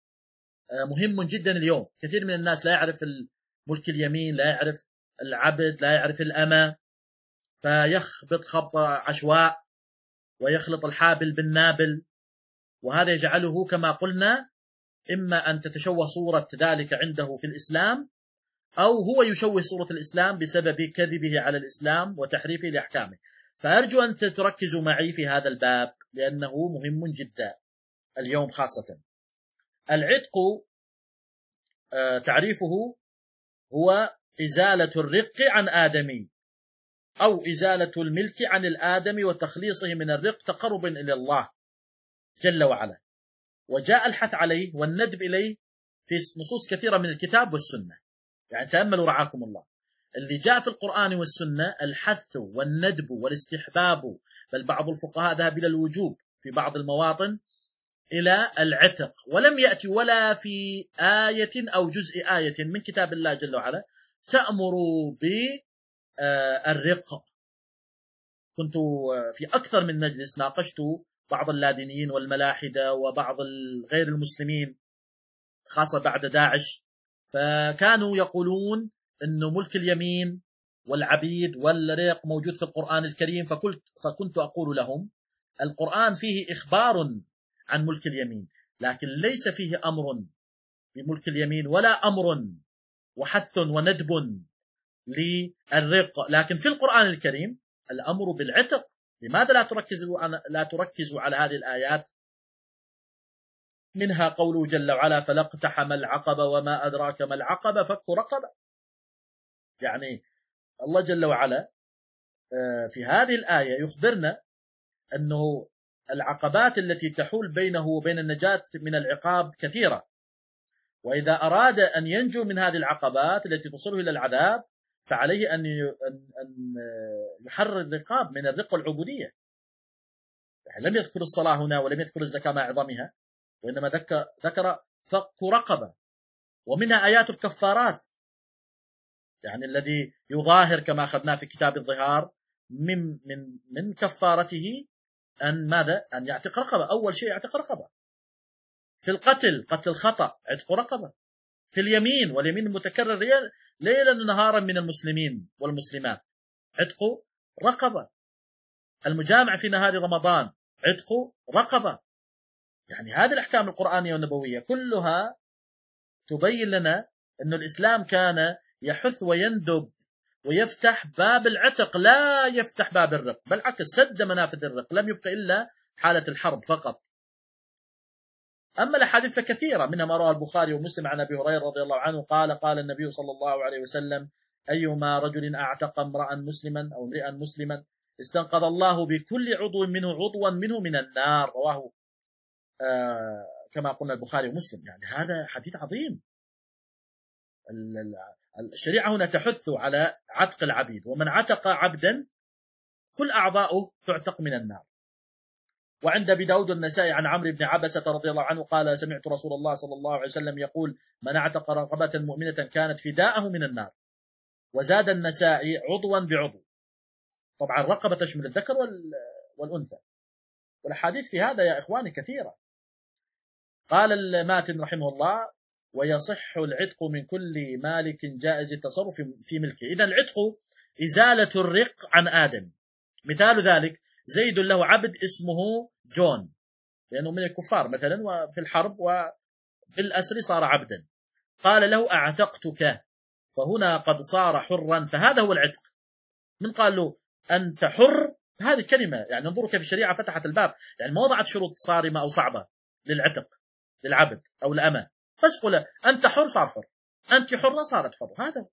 مهم جدا اليوم. كثير من الناس لا يعرف ملك اليمين، لا يعرف العبد، لا يعرف الأمة، فيخبط خبط عشواء ويخلط الحابل بالنابل، وهذا يجعله كما قلنا إما أن تتشوه صورة ذلك عنده في الإسلام، أو هو يشوه صورة الإسلام بسبب كذبه على الإسلام وتحريفه لأحكامه. فأرجو أن تركزوا معي في هذا الباب لأنه مهم جدا اليوم خاصة. العتق تعريفه هو إزالة الرق عن آدمي، أو إزالة الملك عن الآدمي وتخليصه من الرق تقربا إلى الله جل وعلا. وجاء الحث عليه والندب إليه في نصوص كثيرة من الكتاب والسنة. يعني تأملوا رعاكم الله، اللي جاء في القرآن والسنة الحث والندب والاستحباب، بل بعض الفقهاء ذهب إلى الوجوب في بعض المواطن إلى العتق، ولم يأتي ولا في آية أو جزء آية من كتاب الله جل وعلا تأمر بالرق. كنت في أكثر من مجلس ناقشت بعض اللادينيين والملاحدة وبعض غير المسلمين خاصة بعد داعش، فكانوا يقولون أنه ملك اليمين والعبيد والرق موجود في القرآن الكريم. فقلت فكنت أقول لهم القرآن فيه إخبار عن ملك اليمين، لكن ليس فيه أمر بملك اليمين ولا أمر وحث وندب للرق. لكن في القرآن الكريم الأمر بالعتق. لماذا لا تركزوا لا تركزوا على هذه الآيات؟ منها قوله جل وعلا فلا اقتحم العقبة وما أدراك ما العقبة فك رقبة. يعني الله جل وعلا في هذه الآية يخبرنا أنه العقبات التي تحول بينه وبين النجاة من العقاب كثيرة، وإذا أراد أن ينجو من هذه العقبات التي تصله إلى العذاب فعليه أن أن يحرر الرقاب من الرق والعبودية. يعني لم يذكر الصلاة هنا ولم يذكر الزكاة مع عظمها، وإنما ذكر ذكر فك رقبة. ومنها آيات الكفارات، يعني الذي يظاهر كما أخذنا في كتاب الظهار من من من كفارته أن ماذا؟ أن يعتق رقبة. أول شيء يعتق رقبة. في القتل قتل الخطأ عتق رقبة. في اليمين واليمين المتكرر ليلا ونهارا من المسلمين والمسلمات عتق رقبة. المجامع في نهار رمضان عتق رقبة. يعني هذه الأحكام القرآنية والنبوية كلها تبين لنا أن الإسلام كان يحث ويندب ويفتح باب العتق، لا يفتح باب الرق، بل عكس سد منافذ الرق، لم يبقى إلا حالة الحرب فقط. أما الأحاديث فكثيرة، منها ما رواه البخاري ومسلم عن أبي هريرة رضي الله عنه قال قال النبي صلى الله عليه وسلم أيما رجل أعتق امرأ مسلما أو امرئا مسلما استنقذ الله بكل عضو منه عضوا منه من النار. رواه آه كما قلنا البخاري ومسلم. يعني هذا حديث عظيم. الشريعة هنا تحث على عتق العبيد، ومن عتق عبدا كل أعضاؤه تعتق من النار. وعند أبي داود النسائي عن عمرو بن عبسة رضي الله عنه قال سمعت رسول الله صلى الله عليه وسلم يقول من اعتق رقبة مؤمنة كانت فداءه من النار. وزاد النسائي عضوا بعضو. طبعا الرقبة تشمل الذكر والأنثى، والأحاديث في هذا يا إخواني كثيرة. قال الماتن رحمه الله ويصح العتق من كل مالك جائز التصرف في ملكه. إذن العتق إزالة الرق عن آدم. مثال ذلك زيد له عبد اسمه جون، لأنه من الكفار مثلا وفي الحرب وبالأسر صار عبدا. قال له أعتقتك، فهنا قد صار حرا، فهذا هو العتق. من قال له أنت حر، هذه الكلمة يعني انظروا كيف الشريعة فتحت الباب. يعني ما وضعت شروط صارمة أو صعبة للعتق للعبد أو الأمة، بس قل أنت حر صار حر، أنت حرة صارت حر. هذا.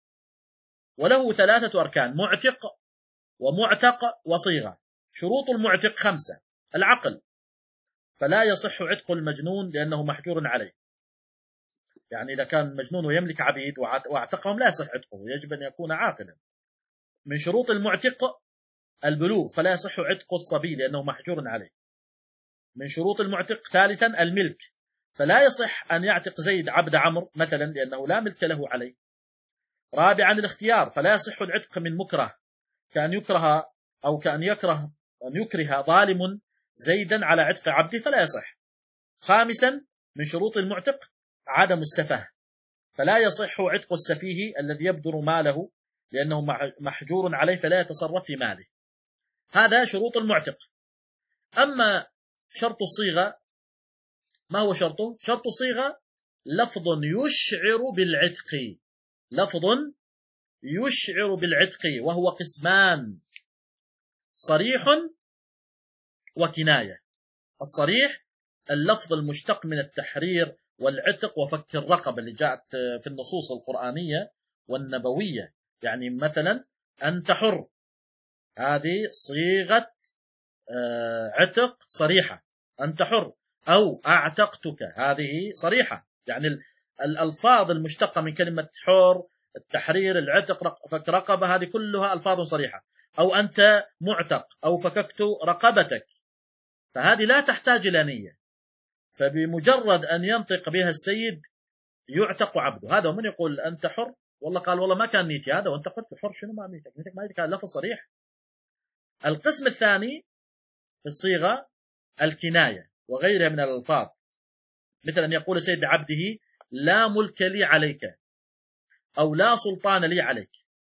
وله ثلاثة أركان: معتق ومعتق وصيغة. شروط المعتق خمسة: العقل، فلا يصح عتق المجنون لأنه محجور عليه. يعني إذا كان مجنون ويملك عبيد واعتقهم لا يصح عتقه، يجب أن يكون عاقلا. من شروط المعتق البلوغ، فلا يصح عتق الصبي لأنه محجور عليه. من شروط المعتق ثالثا الملك، فلا يصح أن يعتق زيد عبد عمرو مثلا لأنه لا ملك له عليه. رابعا الاختيار، فلا يصح العتق من مكره، كأن يكره أو كأن يكره أن يكره ظالم زيدا على عتق عبده فلا يصح. خامسا من شروط المعتق عدم السفه، فلا يصح عتق السفيه الذي يبذر ماله لأنه محجور عليه فلا يتصرف في ماله. هذا شروط المعتق. أما شرط الصيغة، ما هو شرطه؟ شرط الصيغة لفظ يشعر بالعتق، لفظ يشعر بالعتق، وهو قسمان: صريح وكناية. الصريح اللفظ المشتق من التحرير والعتق وفك الرقبة اللي جاءت في النصوص القرآنية والنبوية، يعني مثلا أنت حر، هذه صيغة عتق صريحة، أنت حر، أو أعتقتك، هذه صريحة. يعني الألفاظ المشتقة من كلمة حر، التحرير، العتق، فك رقبة، هذه كلها ألفاظ صريحة. أو أنت معتق، أو فككت رقبتك، فهذه لا تحتاج إلى نية، فبمجرد أن ينطق بها السيد يعتق عبده. هذا من يقول أنت حر، والله قال والله ما كان نيتي هذا، وأنت قلت حر، شنو ما نيتك؟ نيتك ما نيتك، هذا لفظ صريح. القسم الثاني في الصيغة الكناية وغيرها من الألفاظ، مثل أن يقول سيد عبده لا ملك لي عليك، أو لا سلطان لي عليك.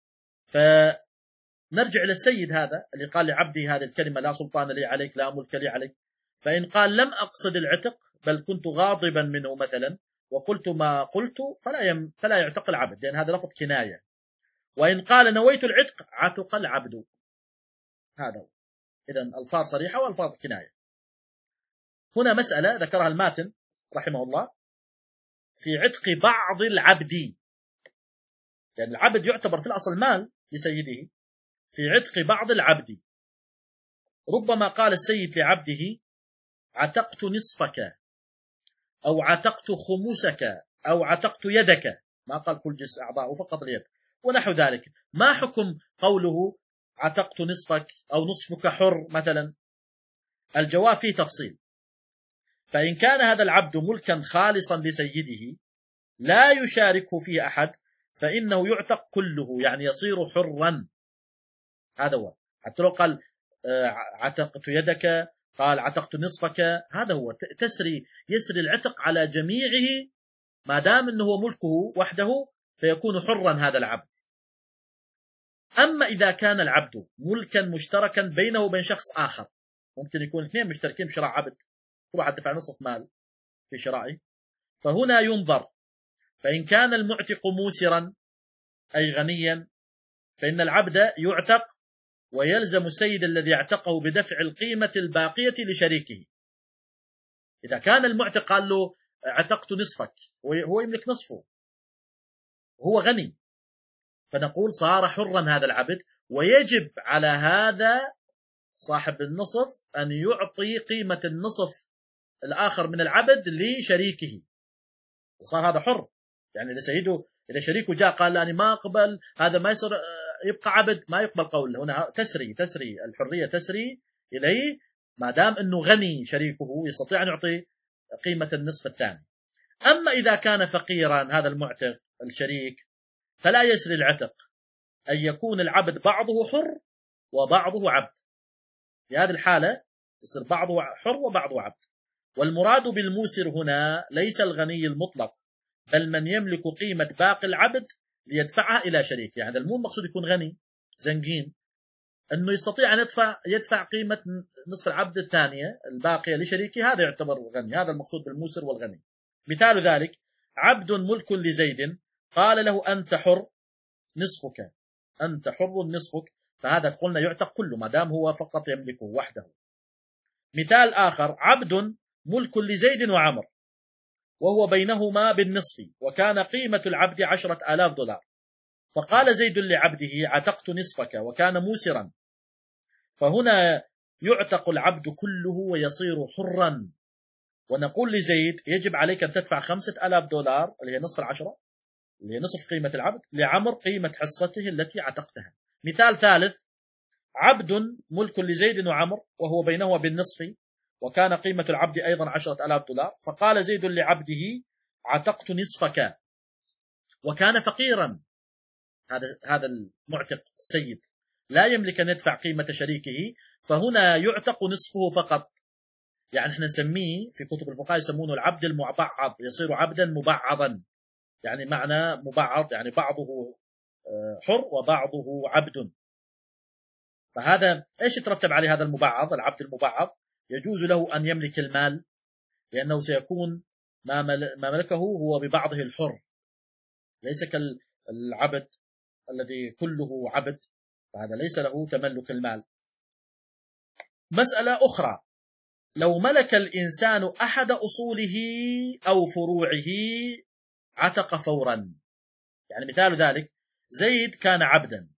فنرجع للسيد هذا اللي قال لعبده هذه الكلمة لا سلطان لي عليك، لا ملك لي عليك، فإن قال لم أقصد العتق بل كنت غاضبا منه مثلا وقلت ما قلت، فلا يم فلا يعتق العبد، لأن هذا لفظ كناية. وإن قال نويت العتق عتق العبد. هذا هو. إذن ألفاظ صريحة وألفاظ كناية. هنا مسألة ذكرها الماتن رحمه الله في عتق بعض العبد، لأن يعني العبد يعتبر في الأصل مال لسيده. في عتق بعض العبد ربما قال السيد لعبده عتقت نصفك، أو عتقت خمسك، أو عتقت يدك، ما قال كل جزء أعضاءه فقط اليد ونحو ذلك. ما حكم قوله عتقت نصفك أو نصفك حر مثلا؟ الجواب فيه تفصيل. فإن كان هذا العبد ملكا خالصا لسيده لا يشاركه فيه أحد فإنه يعتق كله، يعني يصير حرا. هذا هو. حتى لو قال عتقت يدك، قال عتقت نصفك، هذا هو تسري يسري العتق على جميعه، ما دام أنه ملكه وحده فيكون حرا هذا العبد. أما إذا كان العبد ملكا مشتركا بينه وبين شخص آخر، ممكن يكون اثنين مشتركين بشراء عبد، كل واحد دفع نصف مال في شرائه، فهنا ينظر. فإن كان المعتق موسرا أي غنيا فإن العبد يعتق، ويلزم السيد الذي اعتقه بدفع القيمة الباقية لشريكه. إذا كان المعتق قال له اعتقت نصفك، هو يملك نصفه، هو غني، فنقول صار حرا هذا العبد، ويجب على هذا صاحب النصف أن يعطي قيمة النصف الآخر من العبد لشريكه، وصار هذا حر. يعني إذا سيده إذا شريكه جاء قال لا أنا ما أقبل هذا، ما يصير يبقى عبد، ما يقبل قول. هنا تسري تسري الحرية تسري إليه ما دام أنه غني شريكه يستطيع أن يعطي قيمة النصف الثاني. أما إذا كان فقيرا هذا المعتق الشريك فلا يسري العتق، أن يكون العبد بعضه حر وبعضه عبد. في هذه الحالة يصير بعضه حر وبعضه عبد. والمراد بالموسر هنا ليس الغني المطلق، بل من يملك قيمة باقي العبد ليدفعها إلى شريك. يعني المو مقصود يكون غني زنقين أنه يستطيع أن يدفع يدفع قيمة نصف العبد الثانية الباقية لشريكه، هذا يعتبر غني. هذا المقصود بالموسر والغني. مثال ذلك عبد ملك لزيد قال له أنت حر نصفك، أنت حر نصفك، فهذا قلنا يعتق كله ما دام هو فقط يملكه وحده. مثال آخر عبد ملك لزيد وعمر وهو بينهما بالنصف، وكان قيمة العبد عشرة آلاف دولار، فقال زيد لعبده عتقت نصفك، وكان موسرا، فهنا يعتق العبد كله ويصير حرا. ونقول لزيد يجب عليك أن تدفع خمسة آلاف دولار اللي هي نصف العشرة، اللي هي نصف قيمة العبد، لعمر قيمة حصته التي عتقتها. مثال ثالث عبد ملك لزيد وعمر وهو بينهما بالنصف، وكان قيمة العبد أيضا عشرة آلاف دولار، فقال زيد لعبده عتقت نصفك، وكان فقيرا. هذا هذا المعتق السيد لا يملك أن يدفع قيمة شريكه، فهنا يعتق نصفه فقط. يعني احنا نسميه في كتب الفقهاء يسمونه العبد المبعض، يصير عبدا مبعضا. يعني معنى مبعض يعني بعضه حر وبعضه عبد. فهذا ايش يترتب عليه هذا المبعض؟ العبد المبعض يجوز له أن يملك المال، لأنه سيكون ما ملكه هو ببعضه الحر، ليس العبد الذي كله عبد، فهذا ليس له تملك المال. مسألة أخرى، لو ملك الإنسان أحد أصوله أو فروعه عتق فورا. يعني مثال ذلك زيد كان عبدا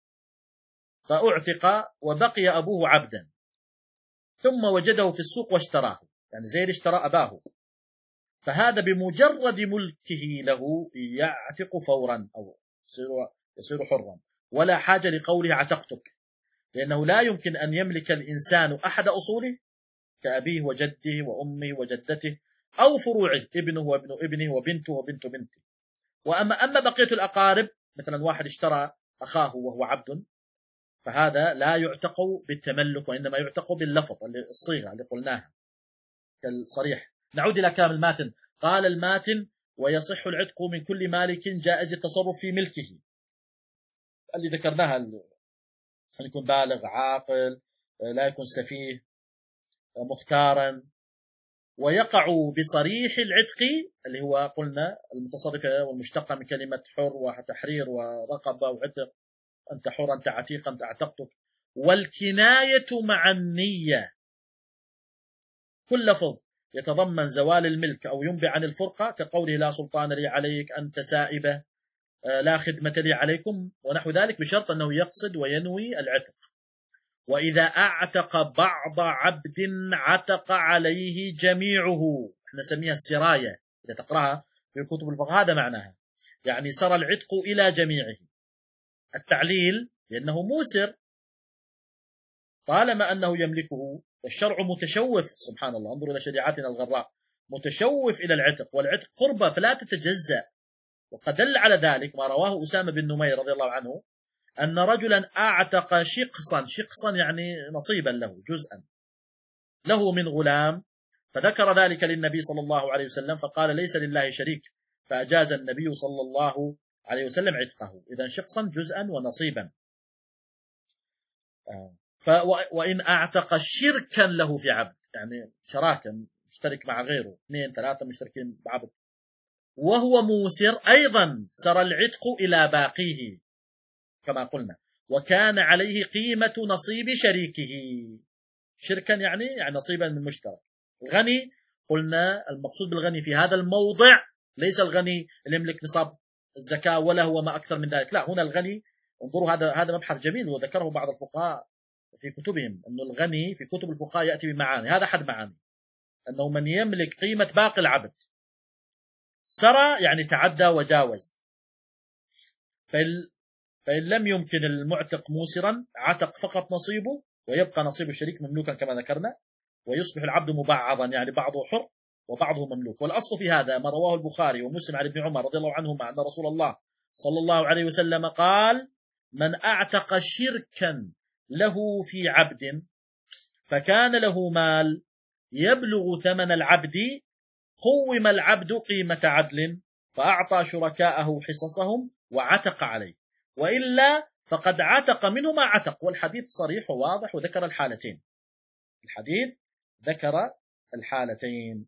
فأعتق وبقي أبوه عبدا، ثم وجده في السوق واشتراه، يعني زيد اشترى أباه، فهذا بمجرد ملكه له يعتق فورا أو يصير, يصير حرا، ولا حاجة لقوله عتقتك، لأنه لا يمكن أن يملك الإنسان أحد أصوله كأبيه وجده وأمه وجدته أو فروعه، ابنه وابن ابنه وبنته وبنت بنته. وأما أما بقية الأقارب، مثلا واحد اشترى أخاه وهو عبد، فهذا لا يعتق بالتملك، وإنما يعتق باللفظ، الصيغة اللي قلناها كالصريح. نعود إلى كلام الماتن. قال الماتن: ويصح العتق من كل مالك جائز التصرف في ملكه، اللي ذكرناها، أن يكون بالغ عاقل، لا يكون سفيه، مختارا. ويقع بصريح العتق اللي هو قلنا المتصرفة والمشتقة من كلمة حر وتحرير ورقبة وعتق، أنت حر أنت عتيق أنت اعتقتك. والكناية مع النية، كل لفظ يتضمن زوال الملك أو ينبئ عن الفرقة، كقوله لا سلطان لي عليك أنت سائبة، لا خدمة لي عليكم، ونحو ذلك، بشرط أنه يقصد وينوي العتق. وإذا أعتق بعض عبد عتق عليه جميعه، احنا نسميها السراية إذا تقرأها في كتب الفقه، هذا معناها، يعني سر العتق إلى جميعه. التعليل لأنه موسر طالما أنه يملكه، والشرع متشوف، سبحان الله، انظروا إلى شريعتنا الغراء، متشوف إلى العتق، والعتق قربة فلا تتجزأ. وقد دل على ذلك ما رواه أسامة بن نمير رضي الله عنه، أن رجلا أعتق شقصا، شقصا يعني نصيبا له، جزءا له من غلام، فذكر ذلك للنبي صلى الله عليه وسلم، فقال ليس لله شريك، فأجاز النبي صلى الله عليه وسلم عتقه. إذن شقصا جزءا ونصيبا. وإن أعتق شركا له في عبد، يعني شراكا، مشترك مع غيره، اثنين ثلاثة مشتركين بعبد، وهو موسر، أيضا سر العتق إلى باقيه كما قلنا، وكان عليه قيمة نصيب شريكه. شركا يعني يعني نصيبا من مشترك. غني، قلنا المقصود بالغني في هذا الموضع ليس الغني اللي يملك نصاب الزكاة ولا هو ما أكثر من ذلك، لا، هنا الغني، انظروا هذا هذا مبحث جميل وذكره بعض الفقهاء في كتبهم، أن الغني في كتب الفقهاء يأتي بمعاني، هذا أحد معاني، أنه من يملك قيمة باقي العبد. سرى يعني تعدى وجاوز، فإن لم يمكن المعتق موسرا عتق فقط نصيبه، ويبقى نصيب الشريك مملوكا كما ذكرنا، ويصبح العبد مبعضا، يعني بعضه حر وبعضه مملوك. والأصل في هذا ما رواه البخاري ومسلم عن ابن عمر رضي الله عنهما أن رسول الله صلى الله عليه وسلم قال: من أعتق شركا له في عبد فكان له مال يبلغ ثمن العبد، قوم العبد قيمة عدل، فأعطى شركاءه حصصهم وعتق عليه، وإلا فقد عتق منه ما عتق. والحديث صريح وواضح وذكر الحالتين، الحديث ذكر الحالتين.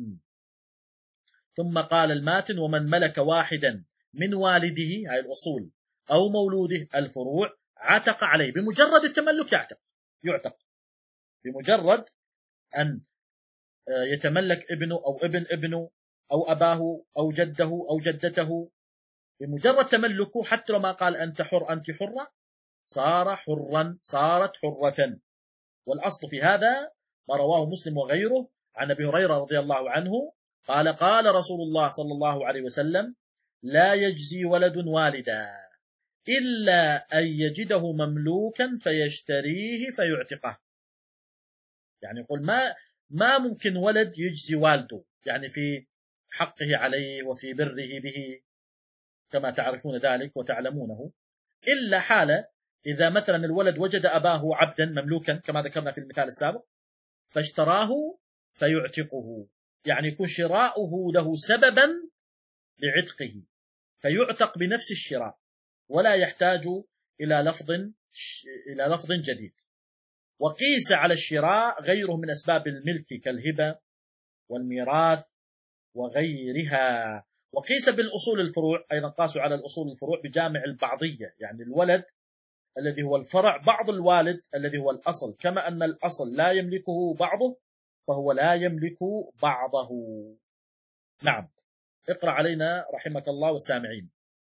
ثم قال الماتن: ومن ملك واحدا من والده، هاي الأصول، أو مولوده الفروع، عتق عليه بمجرد التملك، يعتق يعتق بمجرد أن يتملك ابنه أو ابن ابنه أو أباه أو جده أو جدته، بمجرد تملكه، حتى لو ما قال أنت حر أنت حرة، صار حرا، صارت حرة. والأصل في هذا ما رواه مسلم وغيره عن أبي هريرة رضي الله عنه قال: قال رسول الله صلى الله عليه وسلم: لا يجزي ولد والدا إلا أن يجده مملوكا فيشتريه فيعتقه. يعني يقول ما ما ممكن ولد يجزي والده، يعني في حقه عليه وفي بره به، كما تعرفون ذلك وتعلمونه، إلا حالة إذا مثلا الولد وجد أباه عبدا مملوكا كما ذكرنا في المثال السابق، فاشتراه فيعتقه، يعني يكون شراؤه له سببا لعتقه، فيعتق بنفس الشراء ولا يحتاج إلى لفظ إلى لفظ جديد. وقيس على الشراء غيره من أسباب الملك كالهبة والميراث وغيرها. وقيس بالأصول الفروع، أيضا قاسوا على الأصول الفروع بجامع البعضية، يعني الولد الذي هو الفرع بعض الوالد الذي هو الأصل، كما أن الأصل لا يملكه بعضه فهو لا يملك بعضه. نعم، اقرأ علينا رحمك الله والسامعين.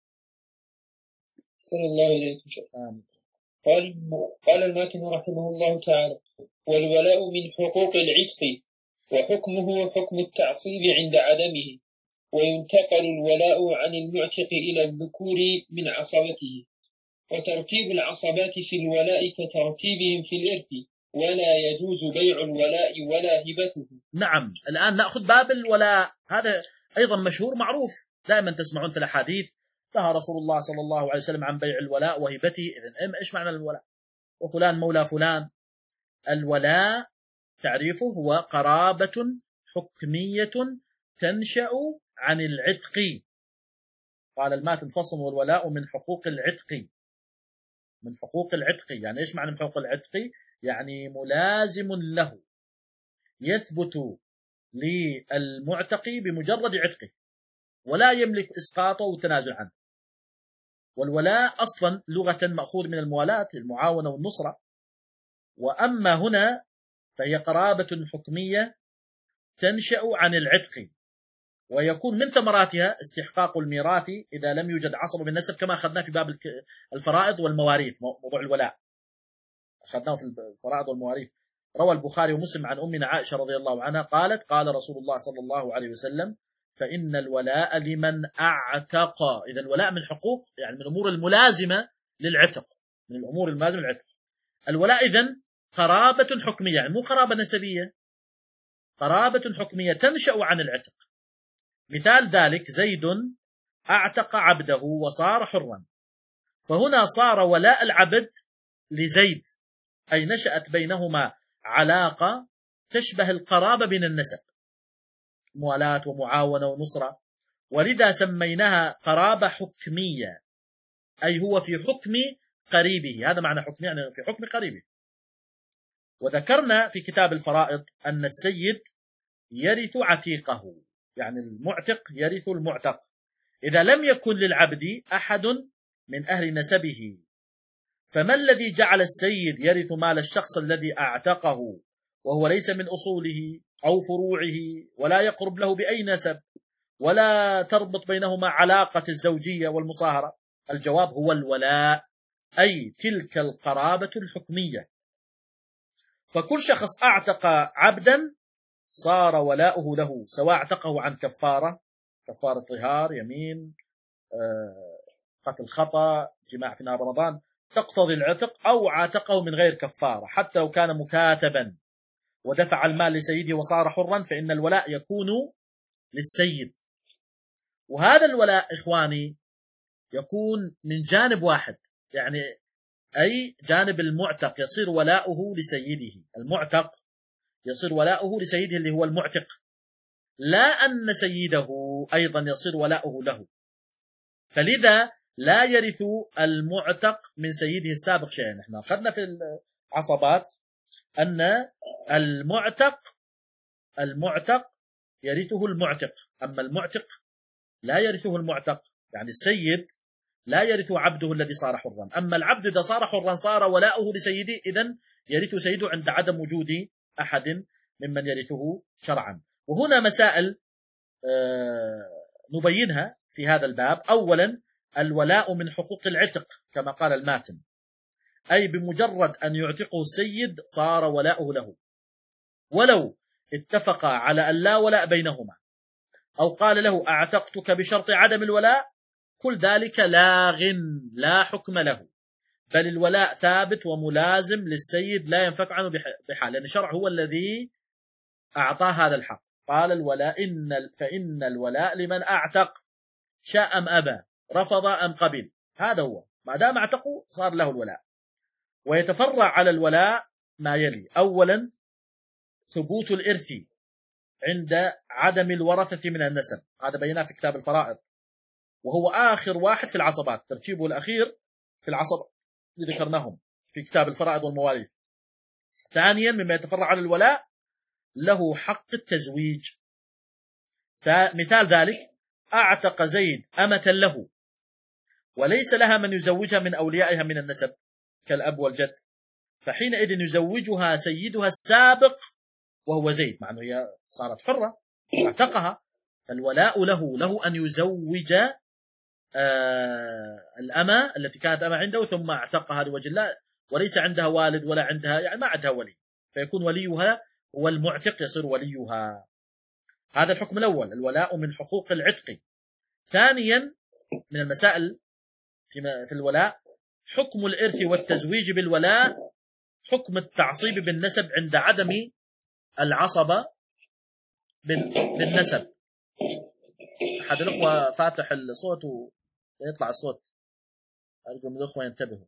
صلى الله عليه وسلم. قال قال الماتن رحمه الله تعالى: والولاء من حقوق العتق، وحكمه حكم التعصيب عند عدمه، وينتقل الولاء عن المعتق إلى الذكور من عصبته، وترتيب العصبات في الولاء كترتيبهم في الإرث، ولا يجوز بيع الولاء ولا هبته. نعم، الآن نأخذ باب الولاء، هذا أيضا مشهور معروف، دائما تسمعون في الأحاديث نهى رسول الله صلى الله عليه وسلم عن بيع الولاء وهبته. إذن إيش معنى الولاء؟ وفلان مولى فلان. الولاء تعريفه هو قرابة حكمية تنشأ عن العتق. قال الماتن: فصل: والولاء من حقوق العتق. من حقوق العتق يعني إيش معنى من حقوق العتق؟ يعني ملازم له، يثبت للمعتق بمجرد عتقه، ولا يملك إسقاطه والتنازل عنه. والولاء أصلا لغة مأخوذ من الموالاة، المعاونة والنصرة، وأما هنا فهي قرابة حكمية تنشأ عن العتق، ويكون من ثمراتها استحقاق الميراث إذا لم يوجد عصبة بالنسب، كما أخذنا في باب الفرائض والمواريث. موضوع الولاء أخذناه في الفرائض والمواريث. روى البخاري ومسلم عن أمنا عائشة رضي الله عنها قالت: قال رسول الله صلى الله عليه وسلم: فإن الولاء لمن أعتق. إذا الولاء من حقوق، يعني من الأمور الملازمة للعتق، من الأمور الملازمة للعتق. الولاء إذن قرابة حكمية، يعني مو قرابة نسبية، قرابة حكمية تنشأ عن العتق. مثال ذلك: زيد أعتق عبده وصار حرا، فهنا صار ولاء العبد لزيد، أي نشأت بينهما علاقة تشبه القرابة بين النسب، موالاة ومعاونة ونصرة، ولذا سميناها قرابة حكمية، أي هو في حكم قريبه. هذا معنى حكم، يعني في حكم قريبه. وذكرنا في كتاب الفرائض أن السيد يرث عتيقه، يعني المعتق يرث المعتق إذا لم يكن للعبد أحد من أهل نسبه. فما الذي جعل السيد يرث مال الشخص الذي أعتقه وهو ليس من أصوله أو فروعه، ولا يقرب له بأي نسب، ولا تربط بينهما علاقة الزوجية والمصاهرة؟ الجواب هو الولاء، أي تلك القرابة الحكمية. فكل شخص أعتق عبدا صار ولاؤه له، سواء اعتقه عن كفارة، كفارة طهار، يمين، قتل خطأ، جماع في نهار رمضان تقتضي العتق، أو عاتقه من غير كفارة، حتى لو كان مكاتبا ودفع المال لسيده وصار حرا، فإن الولاء يكون للسيد. وهذا الولاء إخواني يكون من جانب واحد، يعني أي جانب المعتق يصير ولاؤه لسيده، المعتق يصير ولاؤه لسيده اللي هو المعتق، لا أن سيده أيضا يصير ولاؤه له. فلذا لا يرث المعتق من سيده السابق شيئا. نحن أخذنا في العصبات أن المعتق المعتق يرثه المعتق، أما المعتق لا يرثه المعتق، يعني السيد لا يرث عبده الذي صار حرا، أما العبد إذا صار حرا صار ولاؤه لسيده، إذن يرث سيده عند عدم وجود أحد ممن يرثه شرعا. وهنا مسائل نبينها في هذا الباب. أولا، الولاء من حقوق العتق كما قال الماتن، أي بمجرد أن يعتقه السيد صار ولاؤه له، ولو اتفق على أن لا ولاء بينهما، أو قال له أعتقتك بشرط عدم الولاء، كل ذلك لاغ لا حكم له، بل الولاء ثابت وملازم للسيد لا ينفك عنه بحال، لأن الشرع هو الذي أعطاه هذا الحق. قال الولاء إن فإن الولاء لمن أعتق، شاء أم أبى، رفض أم قبل، هذا هو، ما دام اعتقوا صار له الولاء. ويتفرع على الولاء ما يلي: أولا، ثبوت الإرث عند عدم الورثة من النسب، هذا بيناه في كتاب الفرائض، وهو آخر واحد في العصبات، ترتيبه الأخير في العصبة اللي ذكرناهم في كتاب الفرائض والمواريث. ثانيا، مما يتفرع على الولاء له حق التزويج. مثال ذلك: أعتق زيد أمة له وليس لها من يزوجها من أوليائها من النسب كالأب والجد، فحينئذ يزوجها سيدها السابق وهو زيد، مع أنه هي صارت حرة اعتقها، فالولاء له له أن يزوج آه الأمة التي كانت أمة عنده ثم اعتقها لوجه الله، وليس عندها والد ولا عندها يعني ما عندها ولي، فيكون وليها هو المعتق يصير وليها. هذا الحكم الأول، الولاء من حقوق العتق. ثانيا من المسائل في الولاء حكم الإرث والتزويج بالولاء، حكم التعصيب بالنسب عند عدم العصبة بالنسب. أحد الأخوة فاتح الصوت ويطلع الصوت، أرجو من الأخوة ينتبهوا.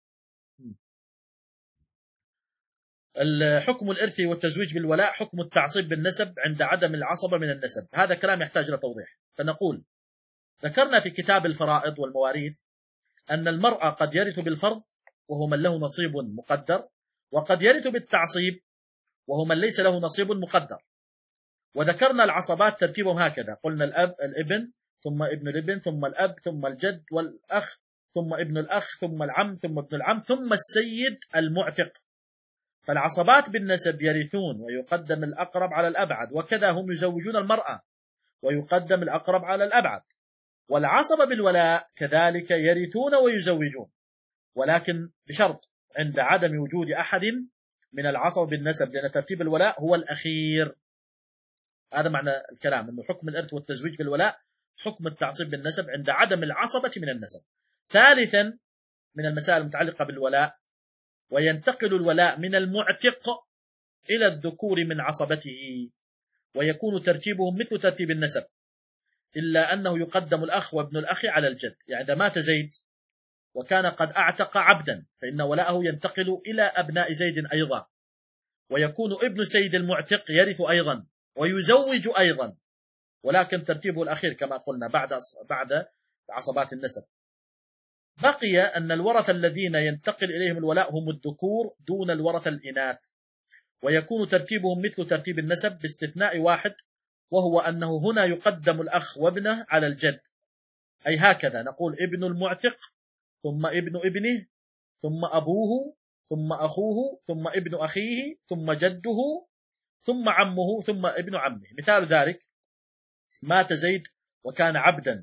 الحكم الإرث والتزويج بالولاء حكم التعصيب بالنسب عند عدم العصبة من النسب. هذا كلام يحتاج إلى توضيح. فنقول ذكرنا في كتاب الفرائض والمواريث أن المرأة قد يرث بالفرض وهو من له نصيب مقدر، وقد يرث بالتعصيب وهو من ليس له نصيب مقدر. وذكرنا العصبات ترتيبهم هكذا، قلنا الأب الابن ثم ابن الابن ثم الأب ثم الجد والأخ ثم ابن الأخ ثم العم ثم ابن العم ثم السيد المعتق. فالعصبات بالنسب يرثون ويقدم الأقرب على الأبعد، وكذا هم يزوجون المرأة ويقدم الأقرب على الأبعد. والعصبة بالولاء كذلك يرثون ويزوجون، ولكن بشرط عند عدم وجود أحد من العصبة بالنسب، لأن ترتيب الولاء هو الأخير. هذا معنى الكلام، أنه حكم الإرث والتزويج بالولاء حكم التعصيب بالنسب عند عدم العصبة من النسب. ثالثا من المسائل المتعلقة بالولاء، وينتقل الولاء من المعتق إلى الذكور من عصبته، ويكون ترتيبهم مثل ترتيب النسب، إلا أنه يقدم الأخ وابن الأخ على الجد. يعني إذا مات زيد وكان قد أعتق عبدا فإن ولاءه ينتقل إلى أبناء زيد أيضا، ويكون ابن سيد المعتق يرث أيضا ويزوج أيضا، ولكن ترتيبه الأخير كما قلنا بعد بعد عصبات النسب. بقي أن الورثة الذين ينتقل إليهم الولاء هم الذكور دون الورثة الإناث، ويكون ترتيبهم مثل ترتيب النسب باستثناء واحد، وهو أنه هنا يقدم الأخ وابنه على الجد. أي هكذا نقول ابن المعتق ثم ابن ابنه ثم أبوه ثم أخوه ثم ابن أخيه ثم جده ثم عمه ثم ابن عمه. مثال ذلك مات زيد وكان عبدا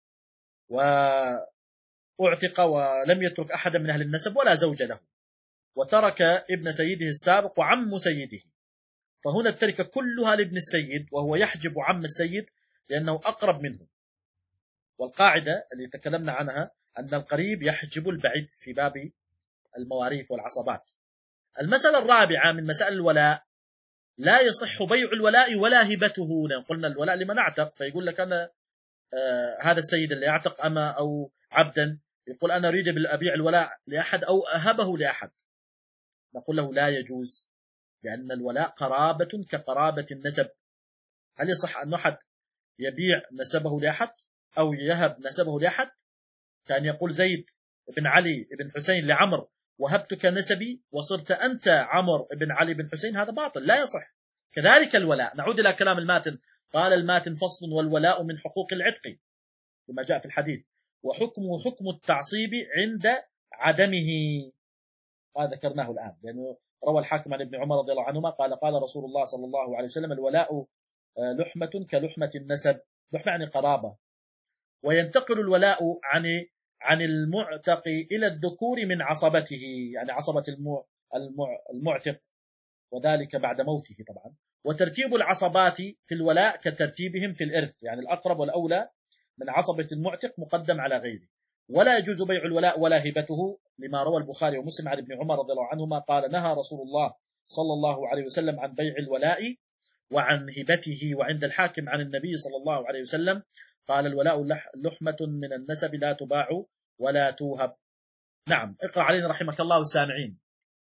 وأعتق ولم يترك أحدا من أهل النسب ولا زوج له، وترك ابن سيده السابق وعم سيده، فهنا التركة كلها لابن السيد، وهو يحجب عم السيد لأنه أقرب منه. والقاعدة اللي تكلمنا عنها أن القريب يحجب البعيد في باب المواريث والعصبات. المسألة الرابعة من مسائل الولاء، لا يصح بيع الولاء ولا هبته. قلنا الولاء لمن اعتق، فيقول لك أنا آه هذا السيد اللي اعتق أما أو عبدا يقول أنا أريد بالأبيع الولاء لأحد أو أهبه لأحد، نقول له لا يجوز، لأن الولاء قرابة كقرابة النسب. هل يصح أن أحد يبيع نسبه لأحد أو يهب نسبه لأحد؟ كان يقول زيد بن علي بن حسين لعمر وهبتك نسبي وصرت أنت عمر بن علي بن حسين، هذا باطل لا يصح. كذلك الولاء، نعود إلى كلام الماتن، قال الماتن فصل والولاء من حقوق العتق كما جاء في الحديث، وحكمه حكم التعصيب عند عدمه. هذا ذكرناه الآن، لأنه روى الحاكم عن ابن عمر رضي الله عنهما قال قال رسول الله صلى الله عليه وسلم الولاء لحمة كلحمة النسب، لحمة يعني قرابة. وينتقل الولاء عن عن المعتق إلى الذكور من عصبته، يعني عصبة المعتق، وذلك بعد موته طبعا. وترتيب العصبات في الولاء كترتيبهم في الإرث، يعني الأقرب والأولى من عصبة المعتق مقدم على غيره. ولا يجوز بيع الولاء ولا هبته، لما روى البخاري ومسلم عن ابن عمر رضي الله عنهما قال نهى رسول الله صلى الله عليه وسلم عن بيع الولاء وعن هبته. وعند الحاكم عن النبي صلى الله عليه وسلم قال الولاء لحمة من النسب لا تباع ولا توهب. نعم، اقرأ علينا رحمك الله والسامعين.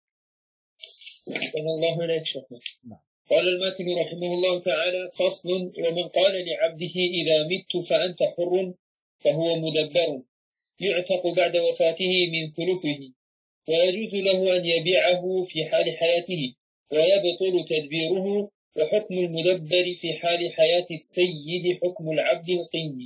الله إليك شكرا. قال الماتن رحمه الله تعالى فصل ومن قال لعبده إذا مت فأنت حر فهو مدبر يعتق بعد وفاته من ثلثه، ويجوز له أن يبيعه في حال حياته ويبطل تدبيره. وحكم المدبر في حال حياة السيد حكم العبد القني.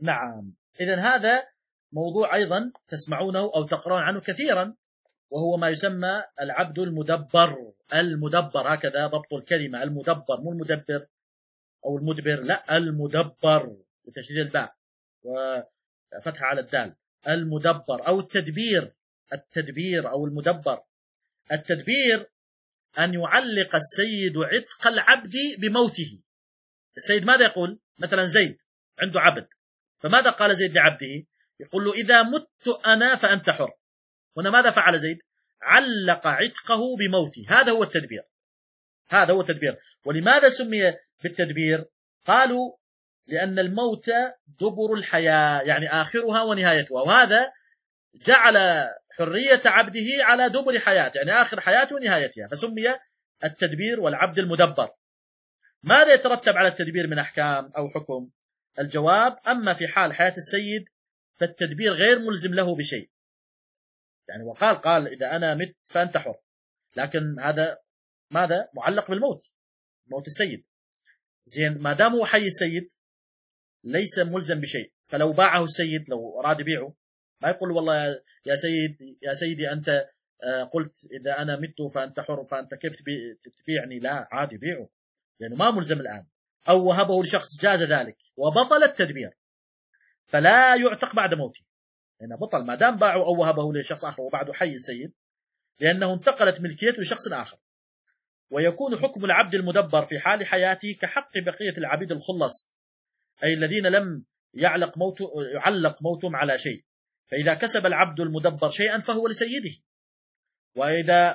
نعم. إذن هذا موضوع أيضا تسمعونه أو تقرأون عنه كثيرا، وهو ما يسمى العبد المدبر. المدبر هكذا ضبط الكلمة، المدبر، مو المدبر أو المدبر، لا، المدبر بتشديد الباء وفتح على الدال. المدبر أو التدبير. التدبير أو المدبر. التدبير أن يعلق السيد عتق العبد بموته. السيد ماذا يقول؟ مثلا زيد عنده عبد، فماذا قال زيد لعبده؟ يقول له إذا مت أنا فأنت حر. هنا ماذا فعل زيد؟ علق عتقه بموته. هذا هو التدبير. هذا هو التدبير. ولماذا سمي بالتدبير؟ قالوا لأن الموت دبر الحياة، يعني آخرها ونهايتها، وهذا جعل حرية عبده على دبر حياته، يعني آخر حياته ونهايتها، فسمي التدبير والعبد المدبر. ماذا يترتب على التدبير من أحكام أو حكم؟ الجواب: أما في حال حياة السيد فالتدبير غير ملزم له بشيء. يعني وقال قال إذا أنا مت فأنت حر، لكن هذا ماذا؟ معلق بالموت، موت السيد. زين، ما دام هو حي السيد ليس ملزم بشيء. فلو باعه السيد، لو أراد يبيعه، ما يقول والله يا سيد يا سيدي أنت قلت إذا أنا مت فأنت حر، فأنت كيف تبيعني؟ لا، عادي بيعه لأنه ما ملزم الآن. أو وهبه لشخص جاز ذلك وبطل التدبير، فلا يعتق بعد موته، لأنه بطل ما دام باعه أو وهبه لشخص آخر وبعده حي السيد، لأنه انتقلت ملكيته لشخص آخر. ويكون حكم العبد المدبر في حال حياته كحق بقية العبيد الخلص، أي الذين لم يعلق موت يعلق موتهم على شيء. فإذا كسب العبد المدبر شيئا فهو لسيده، وإذا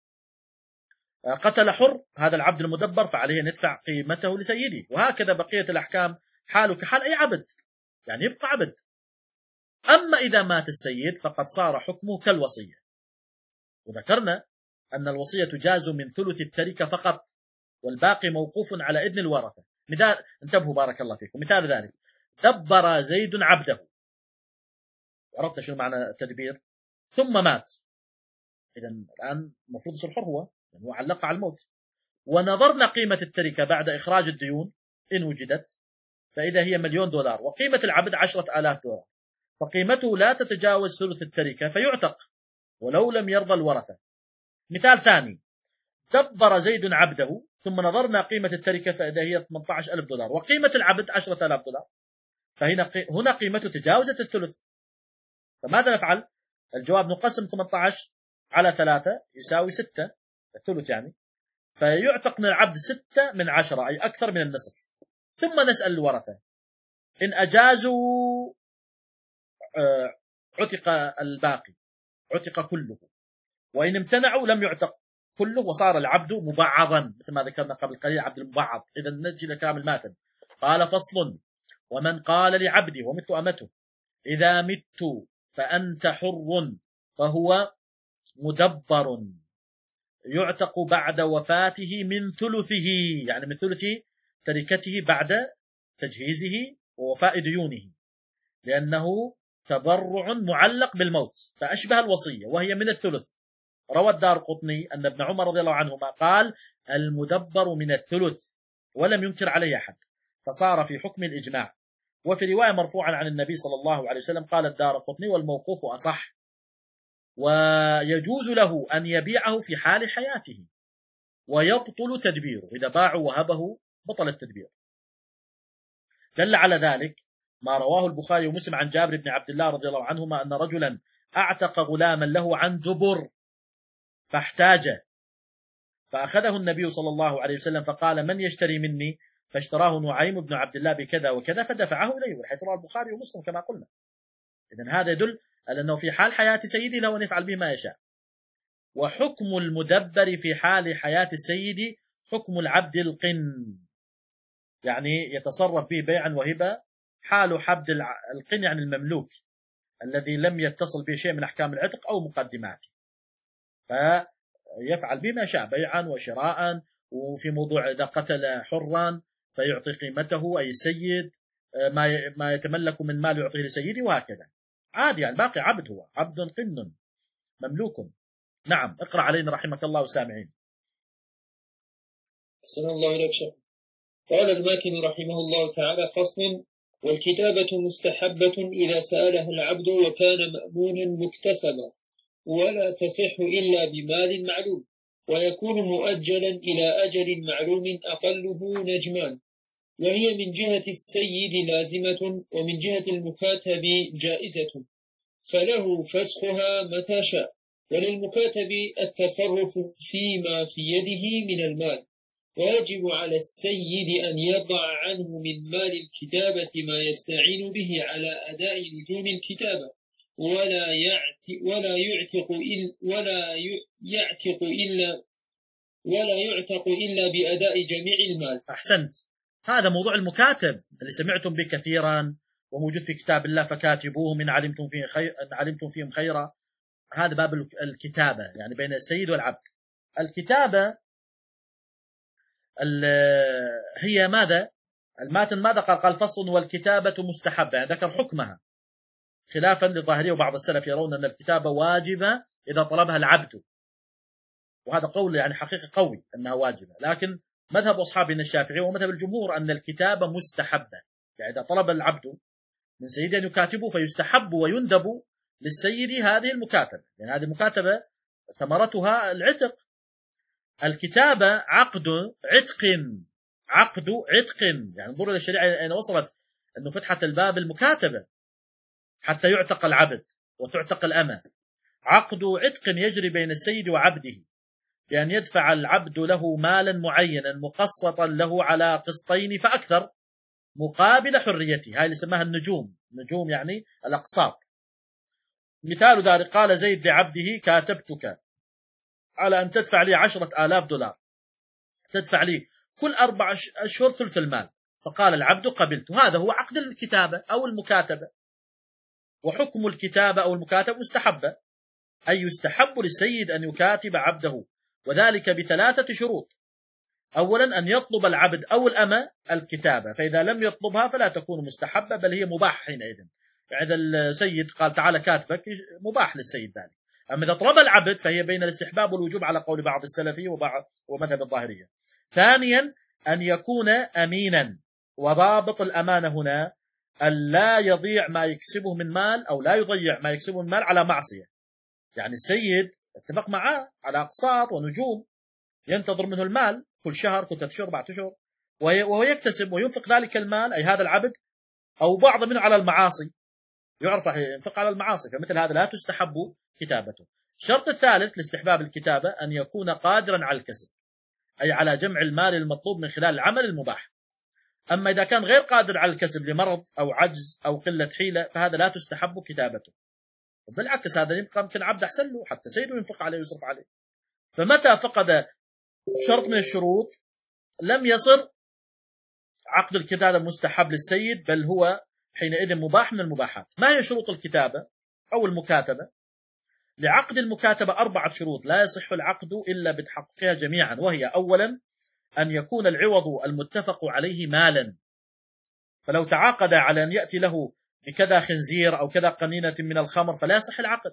قتل حر هذا العبد المدبر فعليه أن يدفع قيمته لسيده. وهكذا بقية الأحكام حاله كحال أي عبد، يعني يبقى عبد. أما إذا مات السيد فقد صار حكمه كالوصية. وذكرنا أن الوصية تجاز من ثلث التركة فقط، والباقي موقوف على إذن الورثة. مثال، انتبهوا بارك الله فيكم، مثال ذلك: دبر زيد عبده. عرفت شو معنى التدبير؟ ثم مات، إذن الآن المفروض يصير حر هو، يعني هو علق على الموت. ونظرنا قيمة التركة بعد إخراج الديون إن وجدت، فإذا هي مليون دولار وقيمة العبد عشرة آلاف دولار، فقيمته لا تتجاوز ثلث التركة فيعتق ولو لم يرضى الورثة. مثال ثاني: دبر زيد عبده، ثم نظرنا قيمة التركة فإذا هي ثمانية عشر ألف دولار وقيمة العبد عشرة آلاف دولار، فهنا هنا قيمته تجاوزت الثلث، فماذا نفعل؟ الجواب: نقسم ثمانية عشر على ثلاثة يساوي ستة، الثلث يعني، فيعتق من العبد ستة من عشرة، أي أكثر من النصف. ثم نسأل الورثة، إن أجازوا عتق الباقي، عتق كله، وإن امتنعوا لم يعتق كله وصار العبد مبعضا، مثل ما ذكرنا قبل قليل عبد المبعض. إذا نجي لكلام الماتن. قال: فصل: ومن قال لعبده ومثل أمته إذا مت فأنت حر فهو مدبر، يعتق بعد وفاته من ثلثه، يعني من ثلث تركته بعد تجهيزه ووفاء ديونه، لأنه تبرع معلق بالموت فأشبه الوصية وهي من الثلث. روى الدارقطني أن ابن عمر رضي الله عنهما قال: المدبر من الثلث، ولم ينكر عليه أحد، فصار في حكم الإجماع. وفي رواية مرفوعا عن النبي صلى الله عليه وسلم قال الدارقطني: والموقوف أصح، ويجوز له أن يبيعه في حال حياته ويبطل تدبيره، إذا باعه وهبه بطل التدبير. دل على ذلك ما رواه البخاري ومسلم عن جابر بن عبد الله رضي الله عنهما أن رجلا أعتق غلاما له عن دبر فاحتاج، فأخذه النبي صلى الله عليه وسلم فقال: من يشتري مني؟ فاشتراه نعيم بن عبد الله بكذا وكذا فدفعه إليه، والحيث رواه البخاري ومسلم كما قلنا. إذن هذا يدل على أنه في حال حياة سيدي له أن يفعل به ما يشاء. وحكم المدبر في حال حياة السيد حكم العبد القن، يعني يتصرف به بيعا وهبة، حال حبد القن يعني المملوك الذي لم يتصل به شيء من أحكام العتق أو مقدماته، فيفعل به ما شاء بيعا وشراء. وفي موضوع إذا قتل حرا فيعطي قيمته أي السيد، ما ما يتملك من مال يعطيه لسيده، وهكذا عادي، يعني باقي عبد، هو عبد قن مملوك. نعم، اقرأ علينا رحمك الله وسامعين. أحسن الله إليك شيخ. قال الماتن رحمه الله تعالى: فصل: والكتابة مستحبة إذا سألها العبد وكان مأمونا مكتسبا، ولا تصح إلا بمال معلوم، ويكون مؤجلا إلى أجل معلوم أقله نجمان، وهي من جهة السيد لازمة، ومن جهة المكاتب جائزة، فله فسخها متى شاء، وللمكاتب التصرف فيما في يده من المال، ويجب على السيد أن يضع عنه من مال الكتابة ما يستعين به على أداء نجوم الكتابة، ولا يعتق ولا يعتق إلا ولا يعتق إلا ولا يعتق إلا بأداء جميع المال. أحسنت. هذا موضوع المكاتب اللي سمعتم به كثيرا وموجود في كتاب الله، فكاتبوه من علمتم فيه خير ان علمتم فيهم خيرا. هذا باب الكتابة، يعني بين السيد والعبد. الكتابة هي ماذا؟ الماتن ماذا قال؟ قال فصل والكتابة مستحبة، يعني ذكر حكمها، خلافا للظاهرية وبعض السلف يرون أن الكتابة واجبة إذا طلبها العبد، وهذا قول يعني حقيقة قوي أنها واجبة. لكن مذهب أصحابنا الشافعي ومذهب الجمهور أن الكتابة مستحبة، يعني إذا طلب العبد من سيده أن يكاتبه فيستحب ويندب للسيد هذه المكاتبة، لأن هذه المكاتبة ثمرتها العتق. الكتابة عقد عتق، عقد عتق، يعني انظروا إلى الشريعة أين وصلت، أنه فتحت الباب المكاتبة حتى يعتق العبد وتعتق الأمة. عقد عتق يجري بين السيد وعبده، بأن يدفع العبد له مالا معينا مقسطا له على قسطين فأكثر مقابل حريته. هاي اللي سماها النجوم، نجوم يعني الأقساط. مثال ذلك قال زيد لعبده كاتبتك على أن تدفع لي عشرة آلاف دولار، تدفع لي كل أربع أشهر ثلث المال. فقال العبد قبلت. هذا هو عقد الكتابة أو المكاتبة. وحكم الكتابة أو المكاتبة مستحبة، أي يستحب للسيد أن يكاتب عبده، وذلك بثلاثة شروط. أولا أن يطلب العبد أو الأمة الكتابة، فإذا لم يطلبها فلا تكون مستحبة بل هي مباح حينئذ. إذا السيد قال تعال كاتبك مباح للسيد ذلك. أما إذا طلب العبد فهي بين الاستحباب والوجوب على قول بعض السلفي وبعض ومذهب الظاهرية. ثانيا أن يكون أمينا، وضابط الأمانة هنا أن لا يضيع ما يكسبه من مال، أو لا يضيع ما يكسبه من مال على معصية. يعني السيد اتفق معاه على أقساط ونجوم ينتظر منه المال كل شهر كل ثلاث شهور أربعة أشهر، وهو يكتسب وينفق ذلك المال أي هذا العبد أو بعض منه على المعاصي، يعرف ينفق على المعاصي، فمثل هذا لا تستحب كتابته. الشرط الثالث لاستحباب الكتابة أن يكون قادرا على الكسب، أي على جمع المال المطلوب من خلال العمل المباح. أما إذا كان غير قادر على الكسب لمرض أو عجز أو قلة حيلة فهذا لا تستحب كتابته. بالعكس هذا يبقى يمكن عبد أحسن له، حتى سيده ينفق عليه ويصرف عليه. فمتى فقد شرط من الشروط لم يصر عقد الكتابة مستحب للسيد، بل هو حينئذ مباح من المباحات. ما هي شروط الكتابة أو المكاتبة؟ لعقد المكاتبة أربعة شروط لا يصح العقد إلا بتحققها جميعا، وهي أولا أن يكون العوض المتفق عليه مالا، فلو تعاقد على أن يأتي له بكذا خنزير أو كذا قنينة من الخمر فلا يصح العقد.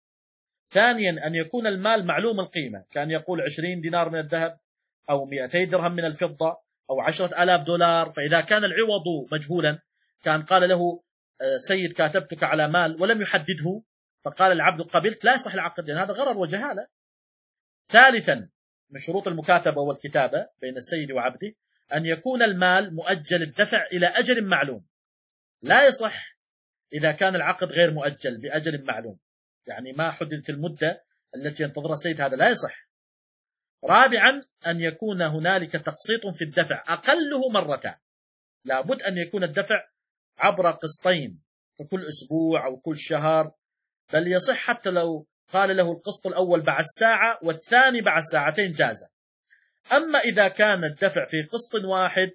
ثانيا أن يكون المال معلوم القيمة، كان يقول عشرين دينار من الذهب أو مئتي درهم من الفضة أو عشرة آلاف دولار. فإذا كان العوض مجهولا، كان قال له سيد كاتبتك على مال ولم يحدده فقال العبد قبلت، لا يصح العقد، لأن هذا غرر وجهالة. ثالثا من شروط المكاتبة والكتابة بين السيد وعبده أن يكون المال مؤجل الدفع إلى أجل معلوم، لا يصح إذا كان العقد غير مؤجل بأجل معلوم، يعني ما حددت المدة التي ينتظرها السيد، هذا لا يصح. رابعا أن يكون هنالك تقسيط في الدفع أقله مرتان، لابد أن يكون الدفع عبر قسطين فكل أسبوع أو كل شهر، بل يصح حتى لو قال له القسط الأول بعد ساعة والثاني بعد ساعتين جازة. أما إذا كان الدفع في قسط واحد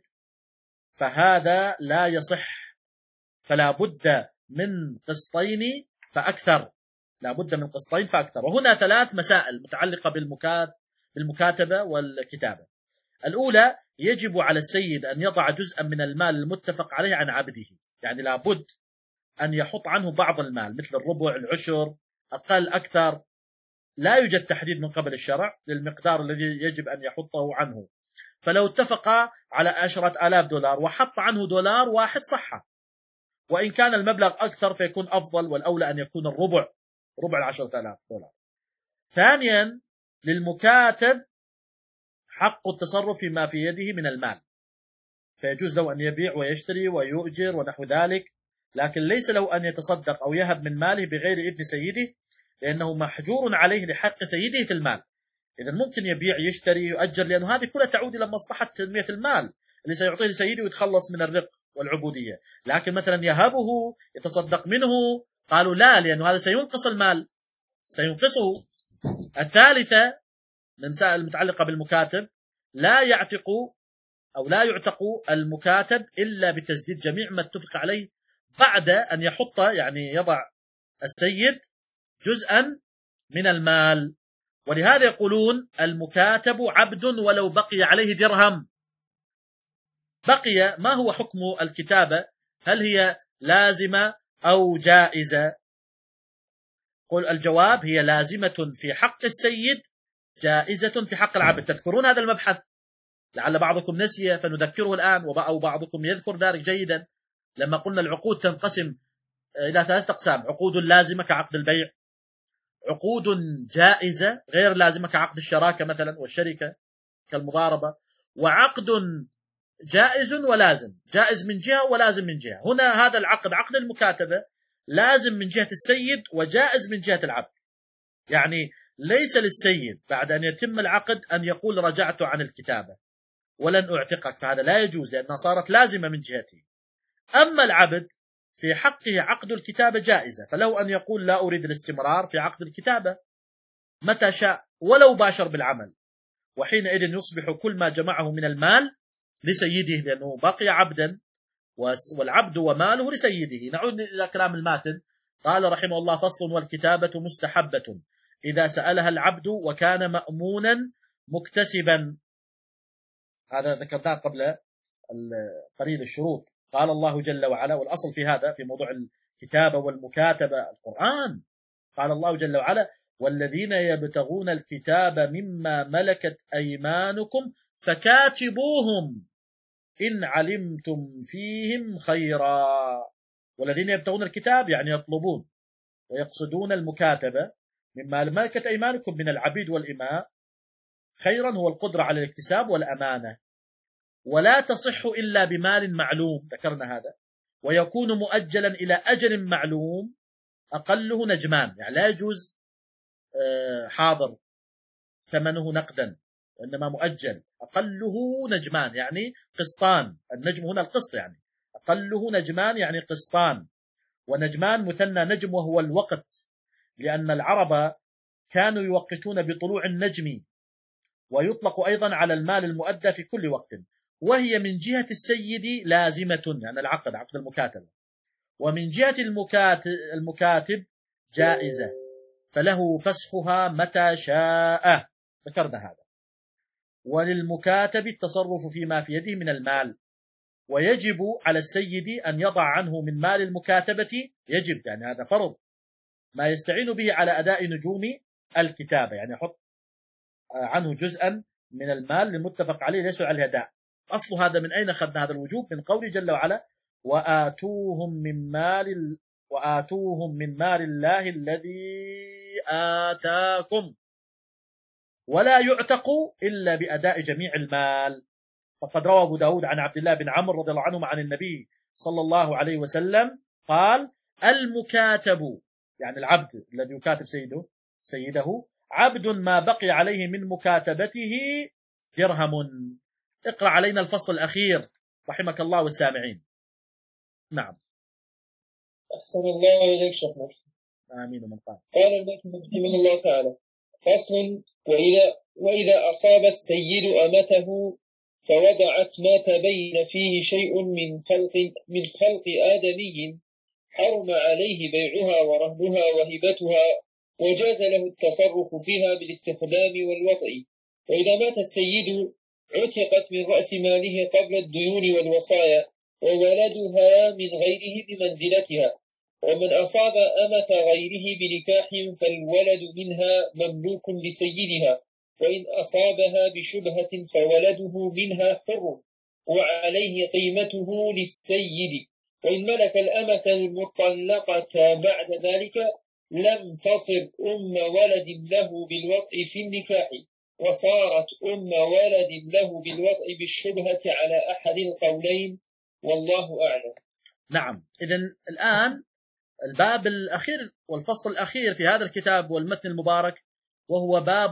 فهذا لا يصح، فلا بد من قسطين فأكثر، لا بد من قسطين فأكثر. وهنا ثلاث مسائل متعلقة بالمكاتبة والكتابة. الأولى يجب على السيد أن يضع جزءا من المال المتفق عليه عن عبده، يعني لا بد أن يحط عنه بعض المال مثل الربع العشر أقل أكثر، لا يوجد تحديد من قبل الشرع للمقدار الذي يجب أن يحطه عنه. فلو اتفق على عشرة آلاف دولار وحط عنه دولار واحد صحة، وإن كان المبلغ أكثر فيكون أفضل، والأولى أن يكون الربع، ربع العشرة آلاف دولار. ثانيا، للمكاتب حق التصرف فيما في يده من المال، فيجوز له أن يبيع ويشتري ويؤجر ونحو ذلك، لكن ليس له أن يتصدق أو يهب من ماله بغير إذن سيده، لأنه محجور عليه لحق سيده في المال. إذا ممكن يبيع يشتري يؤجر، لأنه هذه كلها تعود إلى مصلحة تنمية المال اللي سيعطيه لسيده ويتخلص من الرق والعبودية. لكن مثلا يهبه يتصدق منه، قالوا لا، لأنه هذا سينقص المال، سينقصه. الثالثة من مسائل المتعلقة بالمكاتب، لا يعتق أو لا يعتق المكاتب إلا بتسديد جميع ما اتفق عليه بعد أن يحط، يعني يضع السيد جزءا من المال. ولهذا يقولون المكاتب عبد ولو بقي عليه درهم. بقي، ما هو حكم الكتابة؟ هل هي لازمة أو جائزة؟ قل الجواب هي لازمة في حق السيد، جائزة في حق العبد. تذكرون هذا المبحث؟ لعل بعضكم نسي فنذكره الآن، أو بعضكم يذكر ذلك جيدا. لما قلنا العقود تنقسم إلى ثلاثة أقسام: عقود لازمة كعقد البيع، عقود جائزة غير لازمة كعقد الشراكة مثلا والشركة كالمضاربة، وعقد جائز ولازم، جائز من جهة ولازم من جهة. هنا هذا العقد، عقد المكاتبة، لازم من جهة السيد وجائز من جهة العبد. يعني ليس للسيد بعد أن يتم العقد أن يقول رجعت عن الكتابة ولن أعتقك، فهذا لا يجوز لأنها صارت لازمة من جهته. أما العبد في حقه عقد الكتابة جائزة، فله أن يقول لا أريد الاستمرار في عقد الكتابة متى شاء ولو باشر بالعمل، وحينئذ يصبح كل ما جمعه من المال لسيده، لأنه بقي عبدا والعبد وماله لسيده. نعود إلى كلام الماتن، قال رحمه الله: فصل: والكتابة مستحبة إذا سألها العبد وكان مأمونا مكتسبا. هذا ذكرناه قبل قليل الشروط. قال الله جل وعلا، والأصل في هذا في موضوع الكتابة والمكاتبة القرآن، قال الله جل وعلا: والذين يبتغون الكتاب مما ملكت أيمانكم فكاتبوهم إن علمتم فيهم خيرا. والذين يبتغون الكتاب يعني يطلبون ويقصدون المكاتبة مما ملكت أيمانكم من العبيد والإماء. خيرا هو القدرة على الاكتساب والأمانة، ولا تصح إلا بمال معلوم، ذكرنا هذا، ويكون مؤجلا إلى أجل معلوم أقله نجمان، يعني لا يجوز حاضر ثمنه نقدا، وإنما مؤجل أقله نجمان يعني قسطان. النجم هنا القسط، يعني أقله نجمان يعني قسطان. ونجمان مثنى نجم وهو الوقت، لأن العرب كانوا يوقتون بطلوع النجم، ويطلق أيضا على المال المؤدى في كل وقت. وهي من جهة السيد لازمة، يعني العقد، عقد المكاتبة، ومن جهة المكاتب, المكاتب جائزة، فله فسخها متى شاء، ذكرنا هذا. وللمكاتب التصرف فيما في يده من المال، ويجب على السيد أن يضع عنه من مال المكاتبة، يجب يعني هذا فرض، ما يستعين به على أداء نجوم الكتابة، يعني يحط عنه جزءا من المال المتفق عليه ليس على الأداء. أصل هذا من أين أخذنا هذا الوجوب؟ من قوله جل وعلا: وآتوهم من مال وآتوهم من مال الله الذي آتاكم، ولا يعتق إلا بأداء جميع المال. فقد روى أبو داود عن عبد الله بن عمرو رضي الله عنه عن النبي صلى الله عليه وسلم قال: المكاتب، يعني العبد الذي يكاتب سيده سيده عبد ما بقي عليه من مكاتبته درهم. اقرأ علينا الفصل الأخير رحمك الله والسامعين. نعم. أحسن الله إليك شيخ نفسي. آمين ومن قال. قال المتن رحمه الله تعالى: فصل: وإذا, وإذا أصاب السيد أمته فوضعت ما تبين فيه شيء من خلق, من خلق آدمي، حرم عليه بيعها ورهنها وهبتها، وجاز له التصرف فيها بالاستخدام والوطء. وإذا مات السيد عتقت من رأس ماله قبل الديون والوصايا، وولدها من غيره بمنزلتها. ومن أصاب أمة غيره بنكاح فالولد منها مملوك لسيدها، وإن أصابها بشبهة فولده منها حر، وعليه قيمته للسيد، وإن ملك الأمة المطلقة بعد ذلك لم تصر أم ولد له بالوطء في النكاح، وصارت أم ولد له بالوطء بالشبهة على أحد القولين، والله أعلم. نعم. إذن الآن الباب الأخير والفصل الأخير في هذا الكتاب والمتن المبارك، وهو باب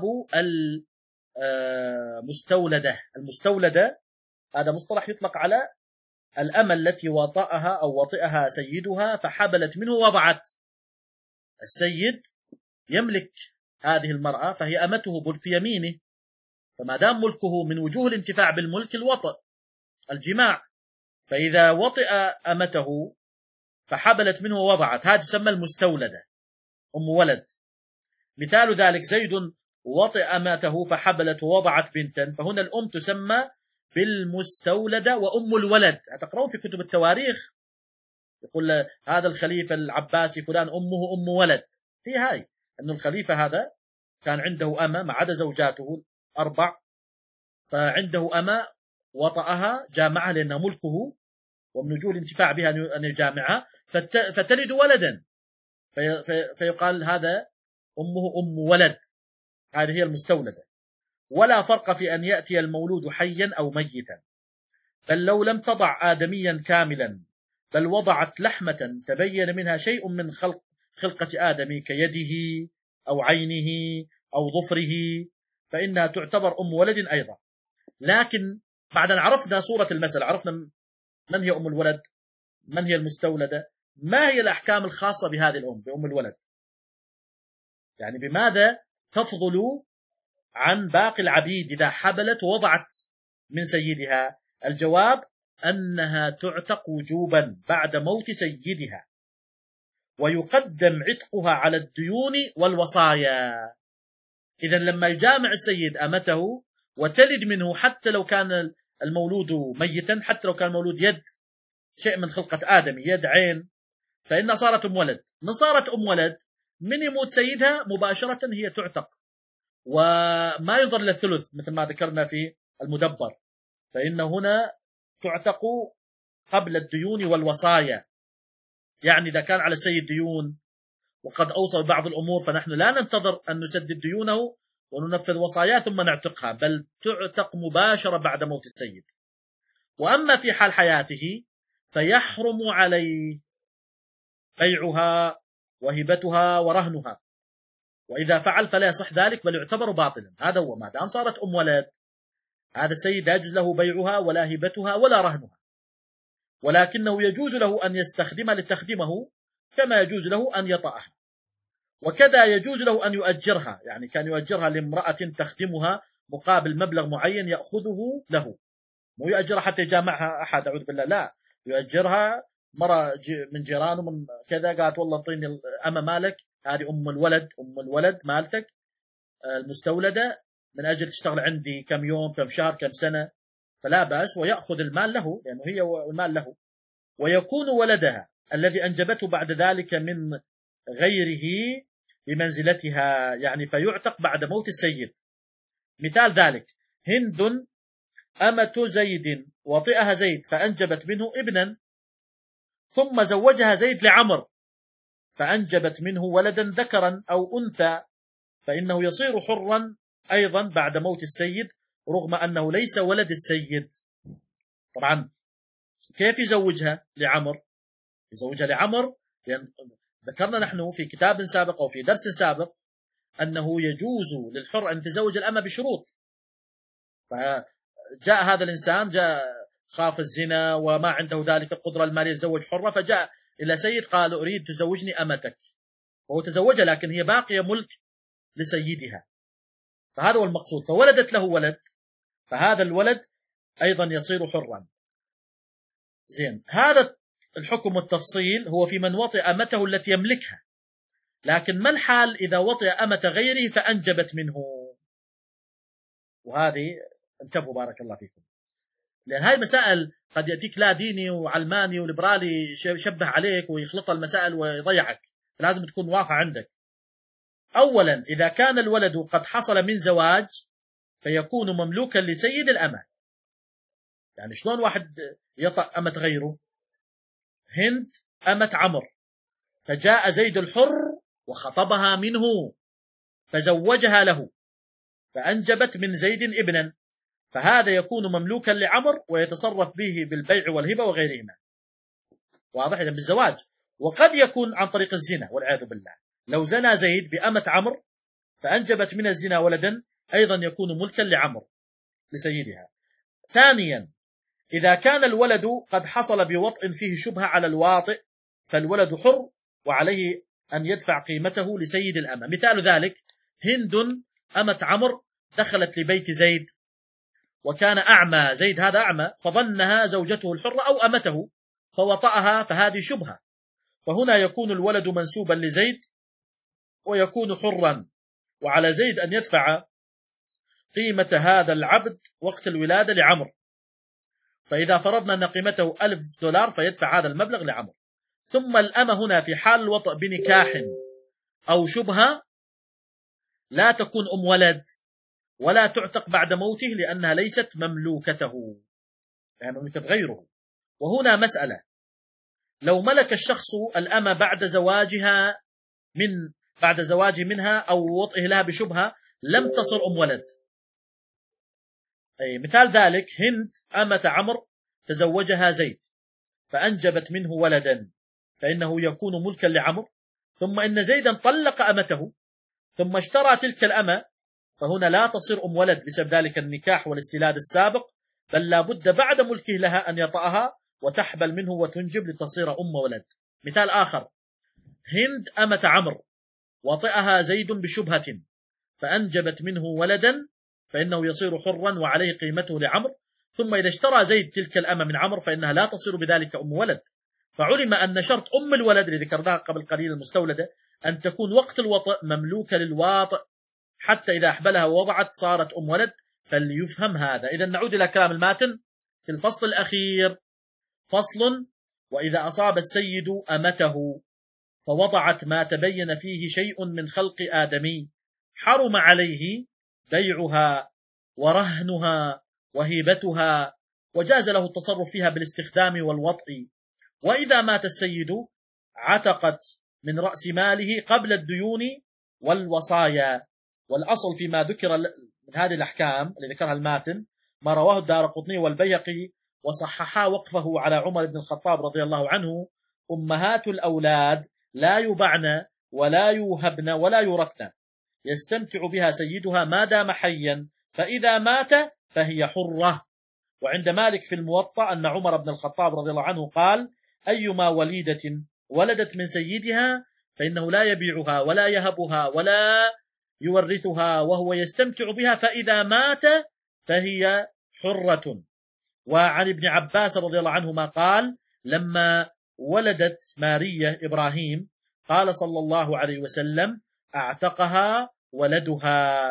المستولدة. المستولدة هذا مصطلح يطلق على الأمة التي وطأها أو وطئها سيدها فحبلت منه وضعت. السيد يملك هذه المرأة فهي أمته في يمينه، فما دام ملكه من وجوه الانتفاع بالملك الوطئ الجماع، فإذا وطئ أمته فحبلت منه ووضعت، هذه تسمى المستولدة أم ولد. مثال ذلك زيد وطئ أمته فحبلت ووضعت بنتا، فهنا الأم تسمى بالمستولدة وأم الولد. تقرأون في كتب التواريخ يقول هذا الخليفة العباسي فلان أمه أم ولد، هي هاي أن الخليفة هذا كان عنده أمة ما عدا زوجاته أربع، فعنده أمة وطأها جامعها لأنها ملكه ومن وجوه الانتفاع بها أن يجامعها فتلد ولدا، في فيقال هذا أمه أم ولد. هذه هي المستولدة. ولا فرق في أن يأتي المولود حيا أو ميتا، بل لو لم تضع آدميا كاملا بل وضعت لحمة تبين منها شيء من خلق خلقة آدم كيده أو عينه أو ظفره فإنها تعتبر أم ولد أيضا. لكن بعد أن عرفنا صورة المسألة، عرفنا من هي أم الولد، من هي المستولدة، ما هي الأحكام الخاصة بهذه الأم بأم الولد، يعني بماذا تفضل عن باقي العبيد إذا حبلت ووضعت من سيدها؟ الجواب أنها تعتق وجوبا بعد موت سيدها، ويقدم عتقها على الديون والوصايا. إذن لما يجامع السيد أمته وتلد منه حتى لو كان المولود ميتا، حتى لو كان المولود يد شيء من خلقة آدم يد عين، فإنها صارت أم ولد. من صارت أم ولد من يموت سيدها مباشرة هي تعتق، وما ينظر للثلث مثل ما ذكرنا في المدبر، فإن هنا تعتق قبل الديون والوصايا. يعني إذا كان على السيد ديون وقد أوصى ببعض الأمور فنحن لا ننتظر أن نسدد ديونه وننفذ وصاياه ثم نعتقها، بل تعتق مباشرة بعد موت السيد. وأما في حال حياته فيحرم عليه بيعها وهبتها ورهنها، وإذا فعل فلا يصح ذلك بل يعتبر باطلا. هذا هو ما دام صارت أم ولد هذا السيد لا يجوز له بيعها ولا هبتها ولا رهنها، ولكنه يجوز له أن يستخدمها لتخدمه كما يجوز له أن يطأها، وكذا يجوز له أن يؤجرها، يعني كان يؤجرها لامرأة تخدمها مقابل مبلغ معين يأخذه له، مو يؤجرها حتى يجامعها أحد أعوذ بالله، لا، يؤجرها مرة من جيرانه من كذا قالت والله اعطيني أما مالك، هذه أم الولد أم الولد مالتك المستولدة من أجل تشتغل عندي كم يوم كم شهر كم سنة، فلا بأس ويأخذ المال له لأنه هي المال له، ويكون ولدها الذي أنجبته بعد ذلك من غيره بمنزلتها، يعني فيعتق بعد موت السيد. مثال ذلك هند أمة زيد وطئها زيد فأنجبت منه ابنا، ثم زوجها زيد لعمر فأنجبت منه ولدا ذكرا أو أنثى، فإنه يصير حرا أيضا بعد موت السيد رغم أنه ليس ولد السيد. طبعا كيف يزوجها لعمر؟ يزوجها لعمر لأن ذكرنا نحن في كتاب سابق أو في درس سابق أنه يجوز للحر أن يتزوج الأمة بشروط. فجاء هذا الإنسان جاء خاف الزنا وما عنده ذلك القدرة المالية يتزوج حرة، فجاء إلى سيد قال أريد تزوجني أمتك، وهو تزوجها لكن هي باقية ملك لسيدها، فهذا هو المقصود. فولدت له ولد، فهذا الولد أيضا يصير حرا. زين، هذا الحكم والتفصيل هو في من وطئ أمته التي يملكها، لكن ما الحال إذا وطئ أمة غيره فأنجبت منه؟ وهذه انتبهوا بارك الله فيكم، لأن هاي مسائل قد يأتيك لا ديني وعلماني وليبرالي يشبه عليك ويخلط المسائل ويضيعك، لازم تكون واقع عندك. أولا إذا كان الولد قد حصل من زواج فيكون مملوكا لسيد الأمة. يعني شلون واحد يطأ أمة غيره؟ هند أمة عمرو، فجاء زيد الحر وخطبها منه فزوجها له فأنجبت من زيد ابنا، فهذا يكون مملوكا لعمر ويتصرف به بالبيع والهبة وغيرهما. واضح؟ إذن بالزواج. وقد يكون عن طريق الزنا والعياذ بالله، لو زنى زيد بأمة عمرو فأنجبت من الزنا ولدا أيضا يكون ملكا لعمرو لسيدها. ثانيا، إذا كان الولد قد حصل بوطء فيه شبهة على الواطئ فالولد حر وعليه أن يدفع قيمته لسيد الأمة. مثال ذلك هند أمة عمرو دخلت لبيت زيد وكان أعمى، زيد هذا أعمى، فظنها زوجته الحرة أو أمته فوطأها، فهذه شبهة، فهنا يكون الولد منسوبا لزيد ويكون حرا، وعلى زيد أن يدفع قيمة هذا العبد وقت الولادة لعمرو، فإذا فرضنا أن قيمته ألف دولار فيدفع هذا المبلغ لعمرو. ثم الأمة هنا في حال الوطأ بنكاح أو شبهة لا تكون أم ولد ولا تعتق بعد موته لأنها ليست مملوكته، يعني مملكة غيره. وهنا مسألة، لو ملك الشخص الأمة بعد زواجها من بعد زواجه منها أو وطئه لها بشبهة لم تصر أم ولد. أي مثال ذلك هند أمة عمرو تزوجها زيد فأنجبت منه ولدا، فإنه يكون ملكا لعمرو، ثم إن زيدا طلق أمته ثم اشترى تلك الأمة، فهنا لا تصير أم ولد بسبب ذلك النكاح والاستيلاد السابق، بل لا بد بعد ملكه لها أن يطأها وتحبل منه وتنجب لتصير أم ولد. مثال آخر، هند أمة عمرو وطئها زيد بشبهة فأنجبت منه ولدا، فإنه يصير حرا وعليه قيمته لعمرو، ثم إذا اشترى زيد تلك الأمة من عمرو فإنها لا تصير بذلك أم ولد. فعلم أن شرط أم الولد اللي ذكرناها قبل قليل المستولدة أن تكون وقت الوطأ مملوكة للواطئ، حتى إذا أحبلها ووضعت صارت أم ولد، فليفهم هذا. إذا نعود إلى كلام الماتن في الفصل الأخير. فصل: وإذا أصاب السيد أمته فوضعت ما تبين فيه شيء من خلق آدمي حرم عليه بيعها ورهنها وهبتها، وجاز له التصرف فيها بالاستخدام والوطء. وإذا مات السيد عتقت من رأس ماله قبل الديون والوصايا. والأصل فيما ذكر من هذه الأحكام اللي ذكرها الماتن ما رواه الدارقطني والبيهقي وصححا وقفه على عمر بن الخطاب رضي الله عنه: أمهات الأولاد لا يبعن ولا يوهبن ولا يرثن، يستمتع بها سيدها ما دام حيا، فإذا مات فهي حرة. وعند مالك في الموطأ أن عمر بن الخطاب رضي الله عنه قال: أيما وليدة ولدت من سيدها فإنه لا يبيعها ولا يهبها ولا يورثها وهو يستمتع بها، فإذا مات فهي حرة. وعن ابن عباس رضي الله عنهما قال: لما ولدت مارية إبراهيم قال صلى الله عليه وسلم: أعتقها ولدها.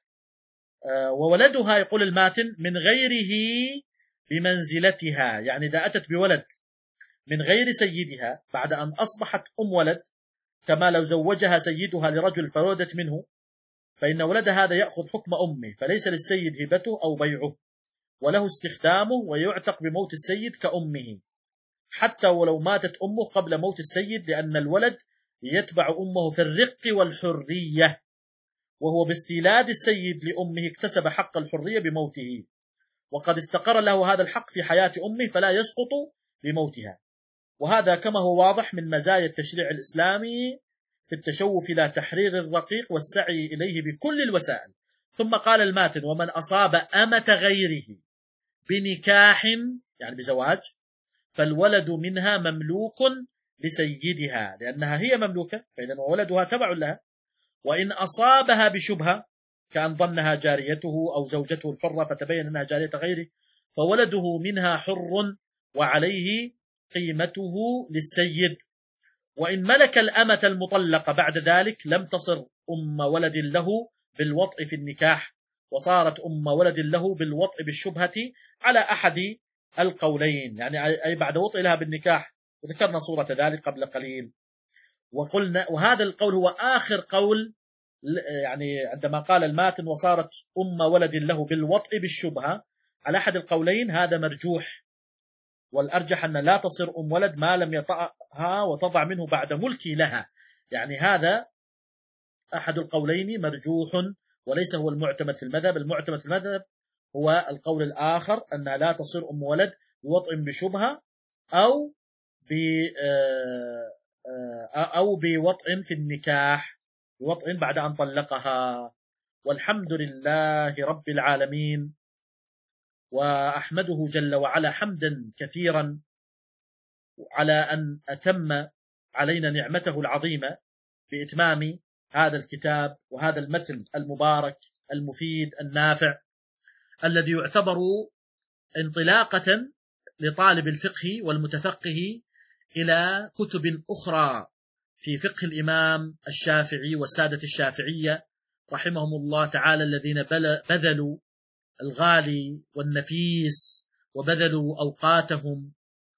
آه وولدها يقول الماتن من غيره بمنزلتها، يعني إذا أتت بولد من غير سيدها بعد أن أصبحت أم ولد، كما لو زوجها سيدها لرجل فولدت منه، فإن ولد هذا يأخذ حكم أمه، فليس للسيد هبته أو بيعه، وله استخدامه ويعتق بموت السيد كأمه، حتى ولو ماتت أمه قبل موت السيد، لأن الولد يتبع أمه في الرق والحرية، وهو باستيلاد السيد لأمه اكتسب حق الحرية بموته، وقد استقر له هذا الحق في حياة أمه فلا يسقط بموتها. وهذا كما هو واضح من مزايا التشريع الإسلامي في التشوف إلى تحرير الرقيق والسعي إليه بكل الوسائل. ثم قال الماتن: ومن أصاب أمة غيره بنكاح، يعني بزواج، فالولد منها مملوك لسيدها لأنها هي مملوكة، فإذا ولدها تبع لها. وإن أصابها بشبهة كأن ظنها جاريته أو زوجته الحرة فتبين أنها جارية غيره، فولده منها حر وعليه قيمته للسيد. وإن ملك الأمة المطلقة بعد ذلك لم تصر أم ولد له بالوطء في النكاح، وصارت أم ولد له بالوطء بالشبهة على أحد القولين، يعني أي بعد وطء لها بالنكاح، وذكرنا صورة ذلك قبل قليل. وقلنا وهذا القول هو آخر قول، يعني عندما قال الماتن وصارت أم ولد له بالوطء بالشبهة على أحد القولين، هذا مرجوح، والأرجح أن لا تصير أم ولد ما لم يطأها وتضع منه بعد ملكي لها. يعني هذا أحد القولين مرجوح وليس هو المعتمد في المذهب. المعتمد في المذهب هو القول الآخر أنها لا تصير أم ولد بوطء بشبهة أو ب أو بوطء في النكاح، بوطء بعد أن طلقها. والحمد لله رب العالمين، وأحمده جل وعلا حمدا كثيرا على أن أتم علينا نعمته العظيمة بإتمام هذا الكتاب وهذا المتن المبارك المفيد النافع، الذي يعتبر انطلاقة لطالب الفقه والمتفقه إلى كتب أخرى في فقه الإمام الشافعي والسادة الشافعية رحمهم الله تعالى، الذين بذلوا الغالي والنفيس وبذلوا أوقاتهم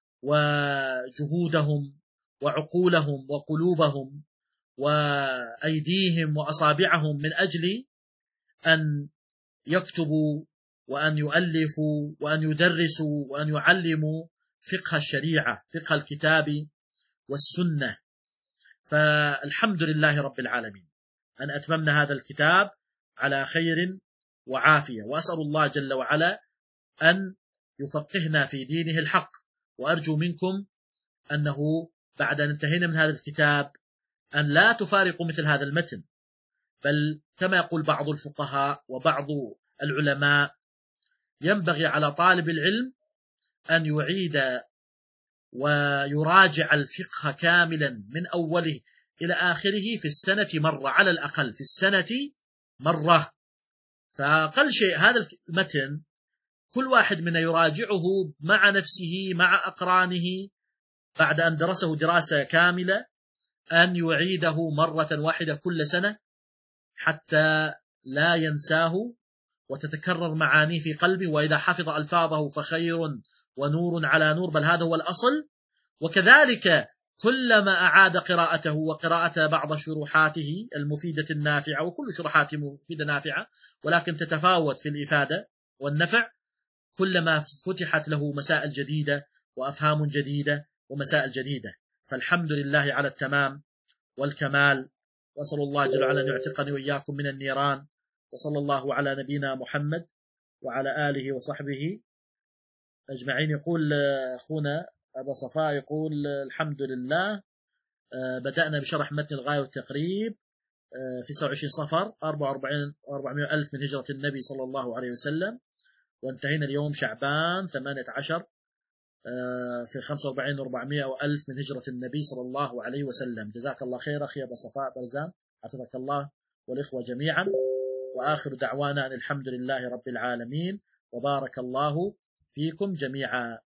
وجهودهم وعقولهم وقلوبهم وأيديهم وأصابعهم من أجل أن يكتبوا وأن يؤلفوا وأن يدرسوا وأن يعلموا فقه الشريعة، فقه الكتاب والسنة. فالحمد لله رب العالمين أن أتممنا هذا الكتاب على خير وعافية، وأسأل الله جل وعلا أن يفقهنا في دينه الحق. وأرجو منكم أنه بعد أن انتهينا من هذا الكتاب أن لا تفارقوا مثل هذا المتن، بل كما يقول بعض الفقهاء وبعض العلماء ينبغي على طالب العلم أن يعيد ويراجع الفقه كاملا من أوله إلى آخره في السنة مرة، على الأقل في السنة مرة. فأقل شيء هذا المتن كل واحد منا يراجعه مع نفسه مع أقرانه بعد أن درسه دراسة كاملة، أن يعيده مرة واحدة كل سنة حتى لا ينساه وتتكرر معانيه في قلبه. وإذا حفظ ألفاظه فخير ونور على نور، بل هذا هو الأصل. وكذلك كلما أعاد قراءته وقراءة بعض شروحاته المفيدة النافعة، وكل شروحاته مفيدة نافعة ولكن تتفاوت في الإفادة والنفع، كلما فتحت له مسائل جديدة وأفهام جديدة ومسائل جديدة. فالحمد لله على التمام والكمال، وأسأل الله جل وعلا أن يعتقني وإياكم من النيران. وصلى الله على نبينا محمد وعلى آله وصحبه أجمعين. يقول أخونا أبا صفاء، يقول الحمد لله بدأنا بشرح متن الغاية والتقريب في تسعة وعشرين صفر أربعة وأربعين وأربعمائة ألف من هجرة النبي صلى الله عليه وسلم، وانتهينا اليوم شعبان ثمانية عشر في خمسة وأربعين وأربعمائة ألف من هجرة النبي صلى الله عليه وسلم. جزاك الله خير أخي أبا صفاء برزان، حفظك الله والإخوة جميعا. وآخر دعوانا أن الحمد لله رب العالمين، وبارك الله فيكم جميعا.